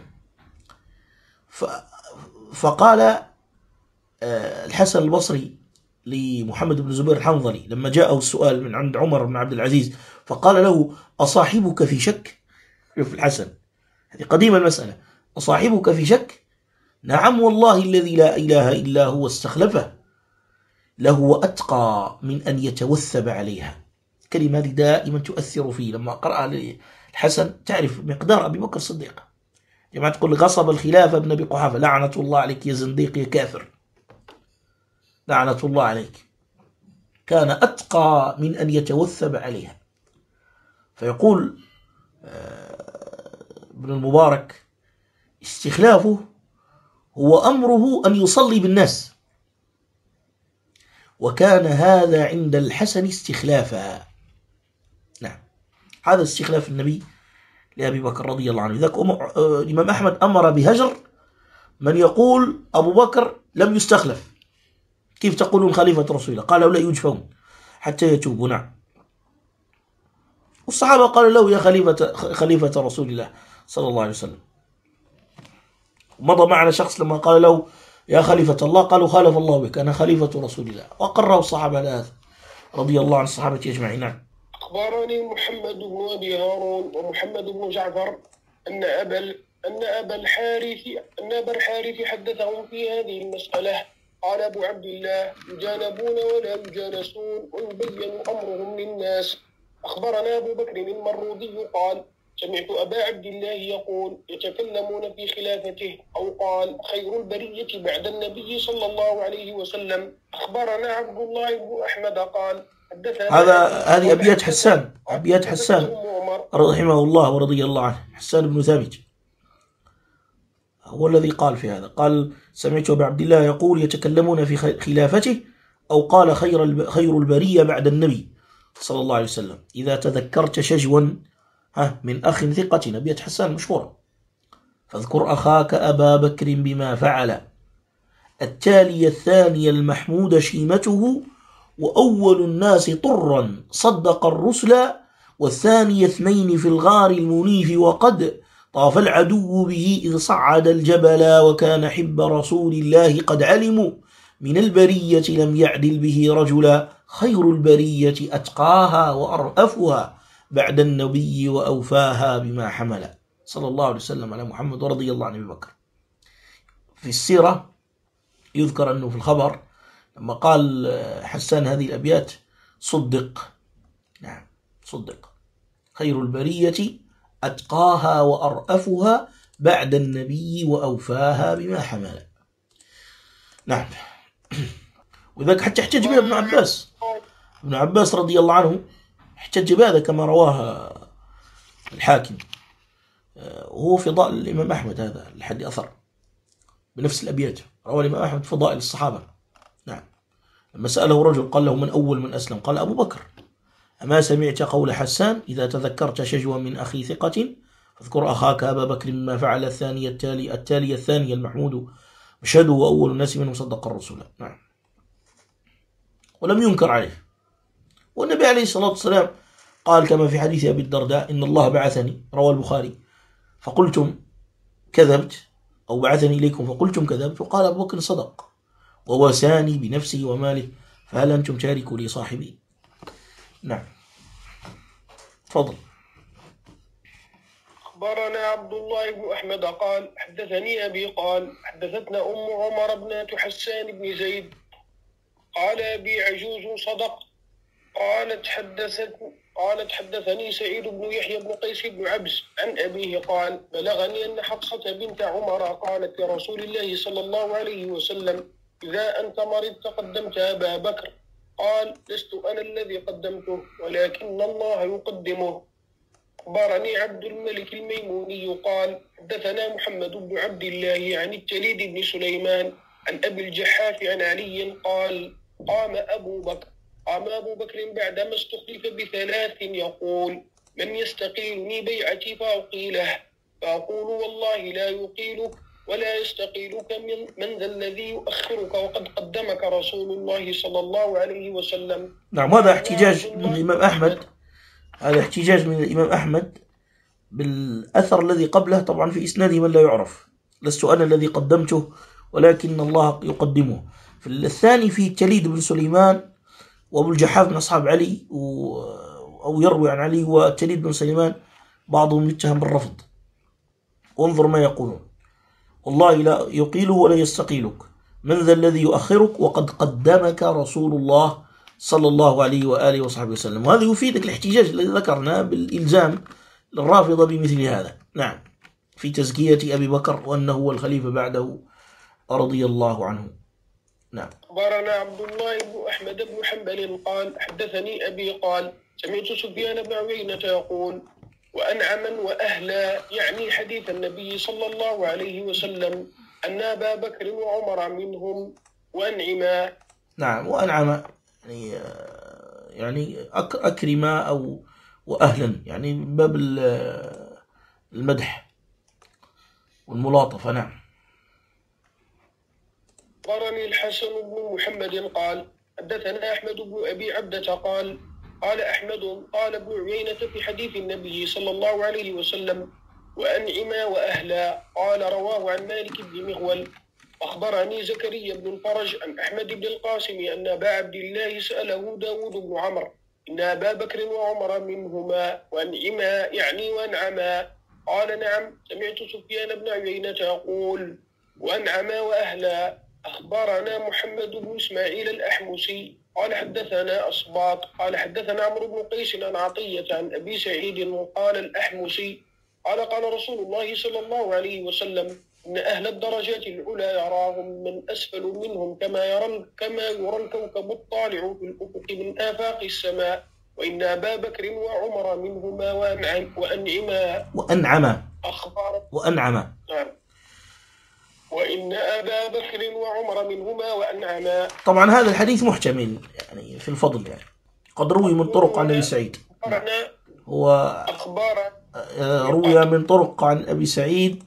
فقال الحسن البصري لمحمد بن زبير الحنظلي لما جاءه السؤال من عند عمر بن عبد العزيز، فقال له: أصاحبك في شك؟ شوف الحسن، هذه قديمة المسألة، أصاحبك في شك؟ نعم والله الذي لا إله إلا هو استخلفه، لهو أتقى من أن يتوثب عليها. الكلمة هذه دائما تؤثر فيه. لما قرأ الحسن تعرف مقدار أبي بكر الصديق. جماعة تقول غصب الخلافة ابن أبي قحافة، لعنة الله عليك يا زنديق يا كافر، لعنة الله عليك. كان أتقى من أن يتوثب عليها. فيقول ابن المبارك: استخلافه هو أمره أن يصلي بالناس، وكان هذا عند الحسن استخلافا. نعم، هذا استخلاف النبي لأبي بكر رضي الله عنه. لذلك الإمام أحمد أمر بهجر من يقول أبو بكر لم يستخلف. كيف تقولون خليفة رسول الله؟ قال: لا يجفون حتى يتوبوا. نعم. والصحابة قالوا له: يا خليفة خليفة رسول الله صلى الله عليه وسلم. مضى معنا شخص لما قال له: يا خليفة الله، قالوا: خالف الله بك، أنا خليفة رسول الله. وقره الصحابة على هذا رضي الله عن الصحابة أجمعين. نعم. أخبرني محمد بن أبي هارون ومحمد بن جعفر أن أبا أن أبا الحارث أن أبا الحارث حدثهم في هذه المسألة. قال أبو عبد الله: يجانبون ولا يجالسون ويبين أمرهم للناس. أخبرنا أبو بكر المروذي قال: سمعت أبا عبد الله يقول: يتكلمون في خلافته، أو قال: خير البرية بعد النبي صلى الله عليه وسلم. أخبرنا عبد الله بن أحمد قال: هذا هذه أبيات حسان، أبيات حسان رحمه الله ورضي الله عنه. حسان بن ثابت هو الذي قال في هذا، قال: سمعت أبا عبد الله يقول: يتكلمون في خلافته، أو قال: خير خير البرية بعد النبي صلى الله عليه وسلم. إذا تذكرت شجوا ها من أخ ثقة، أبيات حسان مشهورة، فاذكر أخاك أبا بكر بما فعل، التالي الثاني المحمود شيمته، وأول الناس طرا صدق الرسل، والثاني اثنين في الغار المنيف، وقد طاف العدو به إذ صعد الجبل، وكان حب رسول الله قد علموا، من البرية لم يعدل به رجلا، خير البرية أتقاها وأرأفها بعد النبي وأوفاها بما حمل. صلى الله عليه وسلم على محمد ورضي الله عن أبي بكر. في السيرة يذكر أنه في الخبر لما قال حسان هذه الأبيات صدق، نعم صدق، خير البرية أتقاها وأرأفها بعد النبي وأوفاها بما حمل. نعم. وذلك حتى احتج به ابن عباس، ابن عباس رضي الله عنه احتج بهذا كما رواه الحاكم، وهو فضائل الإمام أحمد. هذا الحديث أثر بنفس الأبيات، رواه الإمام أحمد فضائل الصحابة. نعم. لما سأله رجل قال له: من أول من أسلم؟ قال: أبو بكر. أما سمعت قول حسان: إذا تذكرت شجوا من أخي ثقة فاذكر أخاك أبا بكر مما فعل، الثاني التالي التالي الثاني المحمود مشهده، وأول الناس منهم صدق الرسول. نعم. ولم ينكر عليه. والنبي عليه الصلاة والسلام قال كما في حديث أبي الدرداء: إن الله بعثني، رواه البخاري، فقلتم كذبت، أو بعثني إليكم فقلتم كذبت، وقال أبو بكر: صدق، وواساني بنفسه وماله، فهل أنتم تاركوا لي صاحبي؟ نعم. تفضل. أخبرنا عبد الله بن أحمد قال حدثني أبي قال حدثتنا أم عمر بنت حسان بن زيد قال أبي عجوز صدق. قالت حدثت قالت حدثني سعيد بن يحيى بن قيس بن عبس عن أبيه قال بلغني أن حفصة بنت عمر قالت لرسول الله صلى الله عليه وسلم إذا أنت مرضت قدمت أبا بكر. قال لست أنا الذي قدمته ولكن الله يقدمه. أخبرني عبد الملك الميموني قال حدثنا محمد بن عبد الله عن التليد بن سليمان عن أبي الجحاف عن علي قال قام أبو بكر قام أبو بكر بعدما استخلف بثلاث يقول من يستقيلني بيعتي فأقيله فأقول والله لا يقيلك ولا يستقيلك من, من ذا الذي يؤخرك وقد قدمك رسول الله صلى الله عليه وسلم. نعم، هذا احتجاج من الإمام أحمد هذا احتجاج من الإمام أحمد بالأثر الذي قبله، طبعا في إسناده من لا يعرف، لست أنا الذي قدمته ولكن الله يقدمه. في الثاني في تليد بن سليمان وأبو الجحاف من أصحاب علي و... أو يروي عن علي، وتليد بن سليمان بعضهم يتهم بالرفض. وانظر ما يقولون والله لا يقيله ولا يستقيلك من ذا الذي يؤخرك وقد قدمك رسول الله صلى الله عليه وآله وصحبه وسلم. وهذا يفيدك الاحتجاج الذي ذكرنا بالإلزام للرافضة بمثل هذا. نعم، في تزكية أبي بكر وأنه هو الخليفة بعده رضي الله عنه. نعم. أخبرنا عبد الله بن أحمد بن حنبل قال حدثني أبي قال سمعت سفيان بن عيينة يقول وأنعما وأهلا، يعني حديث النبي صلى الله عليه وسلم أن أبا بكر وعمر منهم وأنعما. نعم، وأنعما يعني يعني أكرما أو وأهلا، يعني من باب المدح والملاطفة. نعم. أخبرني الحسن بن محمد قال حدثنا أحمد بن أبي عبدة قال قال أحمد قال ابن عيينة في حديث النبي صلى الله عليه وسلم وأنعما وأهلا. قال رواه عن مالك بن مغول. أخبرني زكريا بن الفرج عن أحمد بن القاسم أن أبا عبد الله سأله داود بن عمرو إن أبا بكر وعمر منهما وأنعما يعني وأنعما. قال نعم، سمعت سفيان بن عيينة يقول وأنعما وأهلا. أخبرنا محمد بن إسماعيل الأحمسي قال حدثنا أصباط قال حدثنا عمرو بن قيس عن عطية عن أبي سعيد قال الأحمسي قال قال رسول الله صلى الله عليه وسلم إن أهل الدرجات العلى يراهم من أسفل منهم كما يرى كما يرى الكوكب الطالع في الأفق من آفاق السماء، وإن أبا بكر وعمر منهما وأنعم وأنعما وأنعما أخبار وأنعما نعم وإن أبا بكر وعمر منهما وأنعما. طبعا هذا الحديث محتمل يعني في الفضل، يعني قد روي من طرق عن أبي سعيد. هو أخبار روي من طرق عن أبي سعيد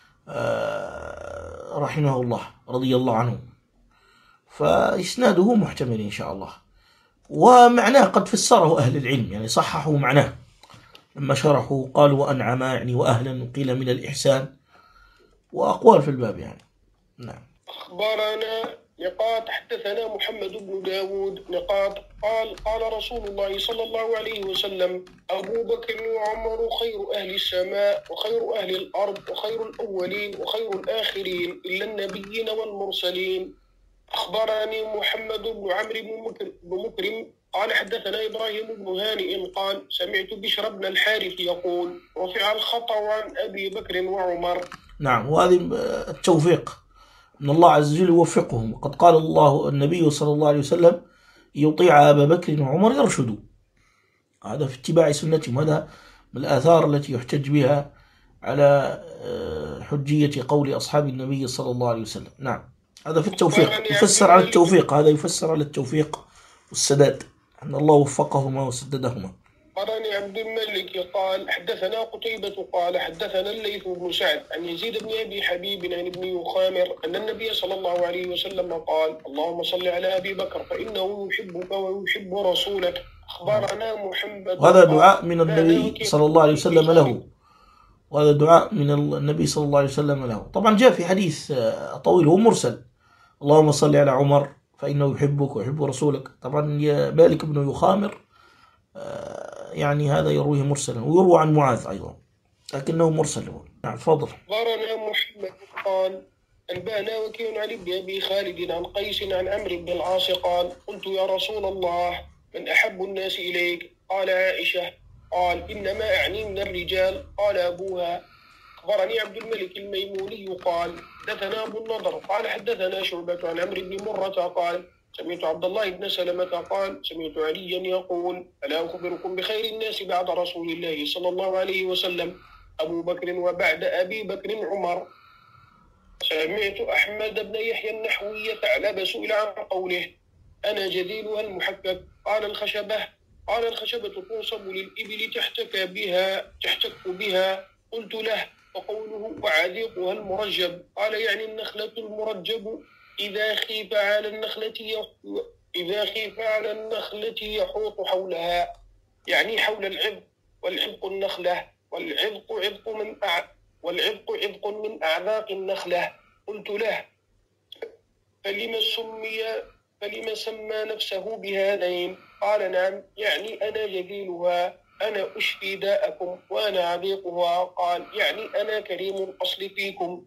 رحمه الله رضي الله عنه، فإسناده محتمل إن شاء الله. ومعناه قد فسره أهل العلم، يعني صححوا معناه لما شرحوا قالوا وأنعما يعني وأهلا، وقيل من الإحسان، وأقوال في الباب يعني. نعم. أخبرنا نقاط حدثنا محمد بن داود نقاط قال قال رسول الله صلى الله عليه وسلم أبو بكر وعمر خير أهل السماء وخير أهل الأرض وخير الأولين وخير الآخرين إلا النبيين والمرسلين. أخبرني محمد بن عمرو بن مكرم قال حدثنا إبراهيم بن هانئ قال سمعت بشر بن الحارث يقول رفع الخطأ عن أبي بكر وعمر. نعم، وهذه التوفيق من الله عز وجل يوفقهم. وقد قال الله النبي صلى الله عليه وسلم يطيع أبا بكر وعمر يرشدوا، هذا في اتباع سنتهم. هذا من الآثار التي يحتج بها على حجية قول أصحاب النبي صلى الله عليه وسلم. نعم، هذا في التوفيق، يفسر على التوفيق، هذا يفسر على التوفيق والسداد، أن الله وفقهما وسددهما. أخبرني عبد الملك قال حدثنا قتيبة قال حدثنا الليث بن سعد عن يزيد بن أبي حبيب عن ابن يخامر أن النبي صلى الله عليه وسلم قال اللهم صل على أبي بكر فإنه يحبك ويحب رسولك. أخبرنا محمد. وهذا دعاء من النبي صلى الله عليه وسلم له، وهذا دعاء من النبي صلى الله عليه وسلم له. طبعا جاء في حديث طويل هو مرسل اللهم صل على عمر فإنه يحبك ويحب رسولك. طبعا مالك بن يخامر يعني هذا يرويه مرسلا، ويروى عن معاذ أيضا لكنه مرسل. نعم تفضل. أخبرنا محمد قال أنبأنا وكيع عن ابن أبي خالد عن قيس عن عمرو بن العاص قال قلت يا رسول الله من أحب الناس إليك؟ قال عائشة. قال إنما أعني من الرجال. قال أبوها أخبرني عبد الملك الميموني قال حدثنا أبو النضر قال حدثنا شعبة عن عمرو بن مرة قال سمعت عبد الله بن سلمة قال سمعت عليا يقول ألا أخبركم بخير الناس بعد رسول الله صلى الله عليه وسلم أبو بكر وبعد أبي بكر عمر. سمعت أحمد بن يحيى النحوي ثعلب سئل عن قوله أنا جذيلها المحكك قال الخشبة قال الخشبة تنصب للإبل تحتك بها تحتك بها. قلت له وقوله وعذيقها المرجب قال يعني النخلة المرجب إذا خيف على النخلة إذا خيف على النخلة يحوط حولها يعني حول العذق والعذق النخلة والعذق عذق من أع... والعذق عذق من أعذاق النخلة. قلت له فلما سمي فلما سمى نفسه بهذين؟ قال نعم يعني أنا جذيلها أنا أشفي داءكم وأنا عذيقها. قال يعني أنا كريم الأصل فيكم.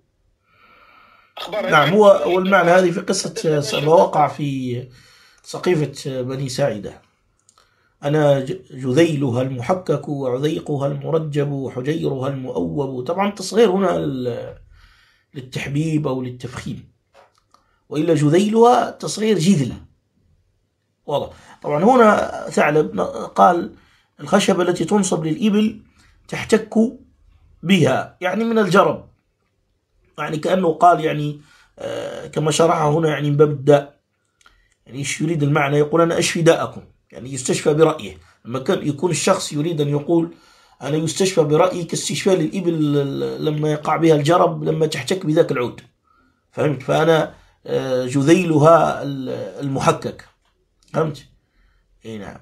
نعم هو والمعنى هذه في قصة ما وقع في سقيفة بني ساعدة. أنا جذيلها المحكك وعذيقها المرجب وحجيرها المؤوب. طبعا التصغير هنا للتحبيب أو للتفخيم، وإلا جذيلها تصغير جذل واضح. طبعا هنا ثعلب قال الخشبة التي تنصب للإبل تحتك بها يعني من الجرب، يعني كأنه قال يعني آه كما شرحه هنا يعني من باب الداء، يعني ايش يريد المعنى؟ يقول أنا أشفي داءكم، يعني يستشفى برأيه. لما كان يكون الشخص يريد أن يقول أنا يستشفى برأيي كاستشفاء للإبل لما يقع بها الجرب لما تحتك بذاك العود، فهمت؟ فأنا آه جذيلها المحكك، فهمت؟ اي نعم.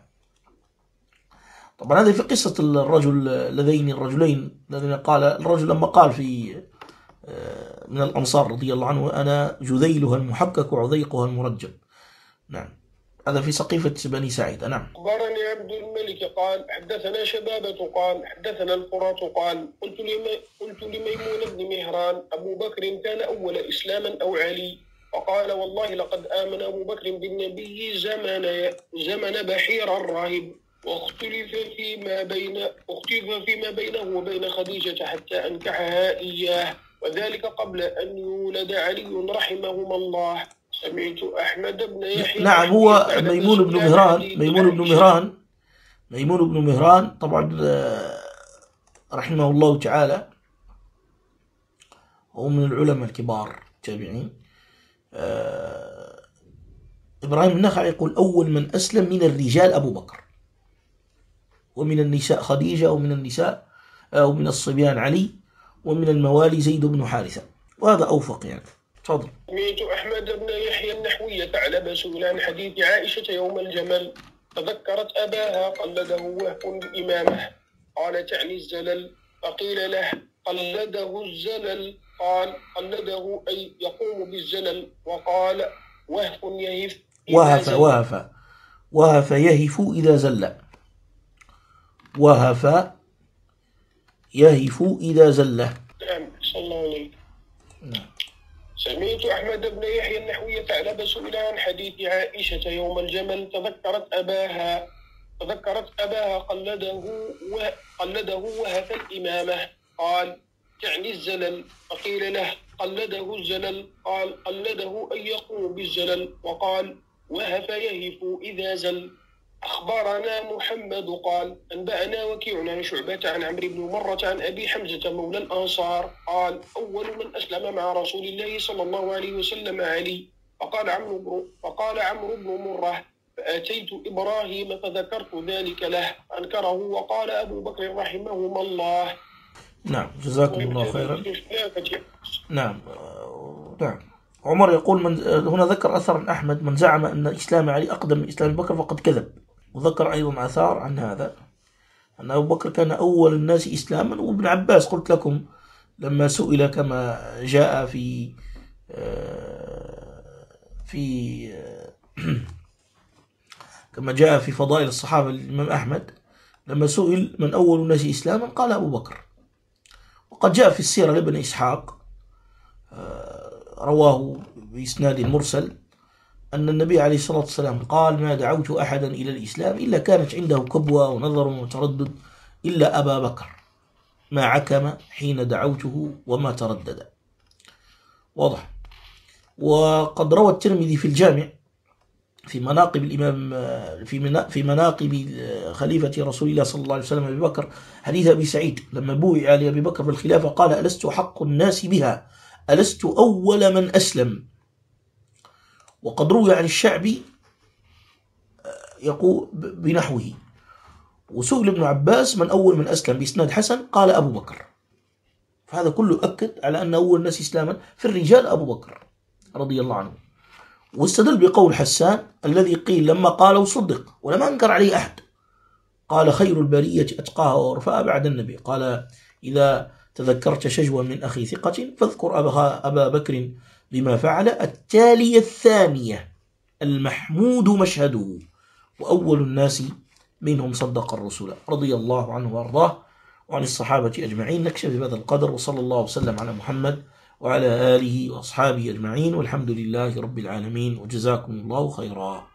طبعا هذه في قصة الرجل اللذين الرجلين الذين قال الرجل لما قال في من الأنصار رضي الله عنه أنا جذيلها المحكك وعذيقها المرجب. نعم هذا في سقيفة بني سعيد. نعم. أخبرني عبد الملك قال حدثنا شبابة قال حدثنا الفرات قال قلت قلت لميمون بن مهران أبو بكر كان أول إسلاما أو علي؟ وقال والله لقد آمن أبو بكر بالنبي زمن زمن بحير الراهب، واختلف فيما بين اختلف فيما بينه وبين خديجة حتى أنكحها إياه، وذلك قبل أن يولد علي رحمهما الله. سمعت أحمد بن يحيى. نعم هو ميمون بن مهران ميمون بن مهران ميمون بن مهران طبعا رحمه الله تعالى هو من العلماء الكبار التابعين. آه إبراهيم النخعي يقول أول من أسلم من الرجال أبو بكر، ومن النساء خديجة، ومن النساء أو من الصبيان علي، ومن الموالي زيد بن حارثة، وهذا أوفق يعني. تفضل. سمعت أحمد بن يحيى النحوي ثعلب سئل عن حديث عائشة يوم الجمل فذكرت أباها قلده وهو الإمامة قال تعني الزلل، فقيل له قلده الزلل قال قلده أي يقوم بالزلل، وقال وهف يهف وهف وهف وهف يهف إذا زل وهف يهف إذا زل. نعم صلى الله عليه. نعم. سمعت أحمد بن يحيى النحوي ثعلب سئل عن حديث عائشة يوم الجمل تذكرت أباها تذكرت أباها قلده قلده وهف الإمامة قال تعني الزلل، فقيل له قلده الزلل قال قلده أن يقوم بالزلل، وقال وهف يهف إذا زل. أخبرنا محمد قال أنبأنا وكيع عن شعبة عن عمرو بن مرة عن أبي حمزة مولى الأنصار قال أول من أسلم مع رسول الله صلى الله عليه وسلم علي، فقال عمرو فقال عمرو بن مرة فأتيت إبراهيم فذكرت ذلك له أنكره، وقال أبو بكر رحمهما الله. نعم جزاكم الله خيرا. نعم نعم. عمر يقول من هنا ذكر أثر عن أحمد من زعم أن إسلام علي أقدم من إسلام بكر فقد كذب، وذكر أيضا آثار عن هذا أن أبو بكر كان أول الناس إسلاما. وابن عباس قلت لكم لما سئل كما جاء في في كما جاء في فضائل الصحابة الإمام أحمد لما سئل من أول الناس إسلاما قال أبو بكر. وقد جاء في السيرة لابن إسحاق رواه بإسناد مرسل أن النبي عليه الصلاة والسلام قال: ما دعوت أحدا إلى الإسلام إلا كانت عنده كبوة ونظر وتردد إلا أبا بكر، ما عكم حين دعوته وما تردد. واضح. وقد روى الترمذي في الجامع في مناقب الإمام في في مناقب خليفة رسول الله صلى الله عليه وسلم أبي بكر حديث أبي سعيد لما بوئ على أبي بكر بالخلافة قال: ألست حق الناس بها؟ ألست أول من أسلم؟ وقد روي عن الشعبي يقول بنحوه. وسئل ابن عباس: من أول من أسلم؟ بإسناد حسن، قال: أبو بكر. فهذا كله أكد على أن أول الناس إسلاما في الرجال أبو بكر رضي الله عنه. واستدل بقول حسان الذي قيل لما قاله صدق ولم أنكر عليه أحد، قال: خير البرية أتقاها وأرفاها بعد النبي. قال: إذا تذكرت شجوا من أخي ثقة فاذكر أبا بكر بما فعل. التالية الثانية: المحمود مشهده، وأول الناس منهم صدق الرسول رضي الله عنه وأرضاه وعن الصحابة أجمعين. نكتفي بهذا القدر، وصلى الله وسلم على محمد وعلى آله وأصحابه أجمعين، والحمد لله رب العالمين، وجزاكم الله خيرا.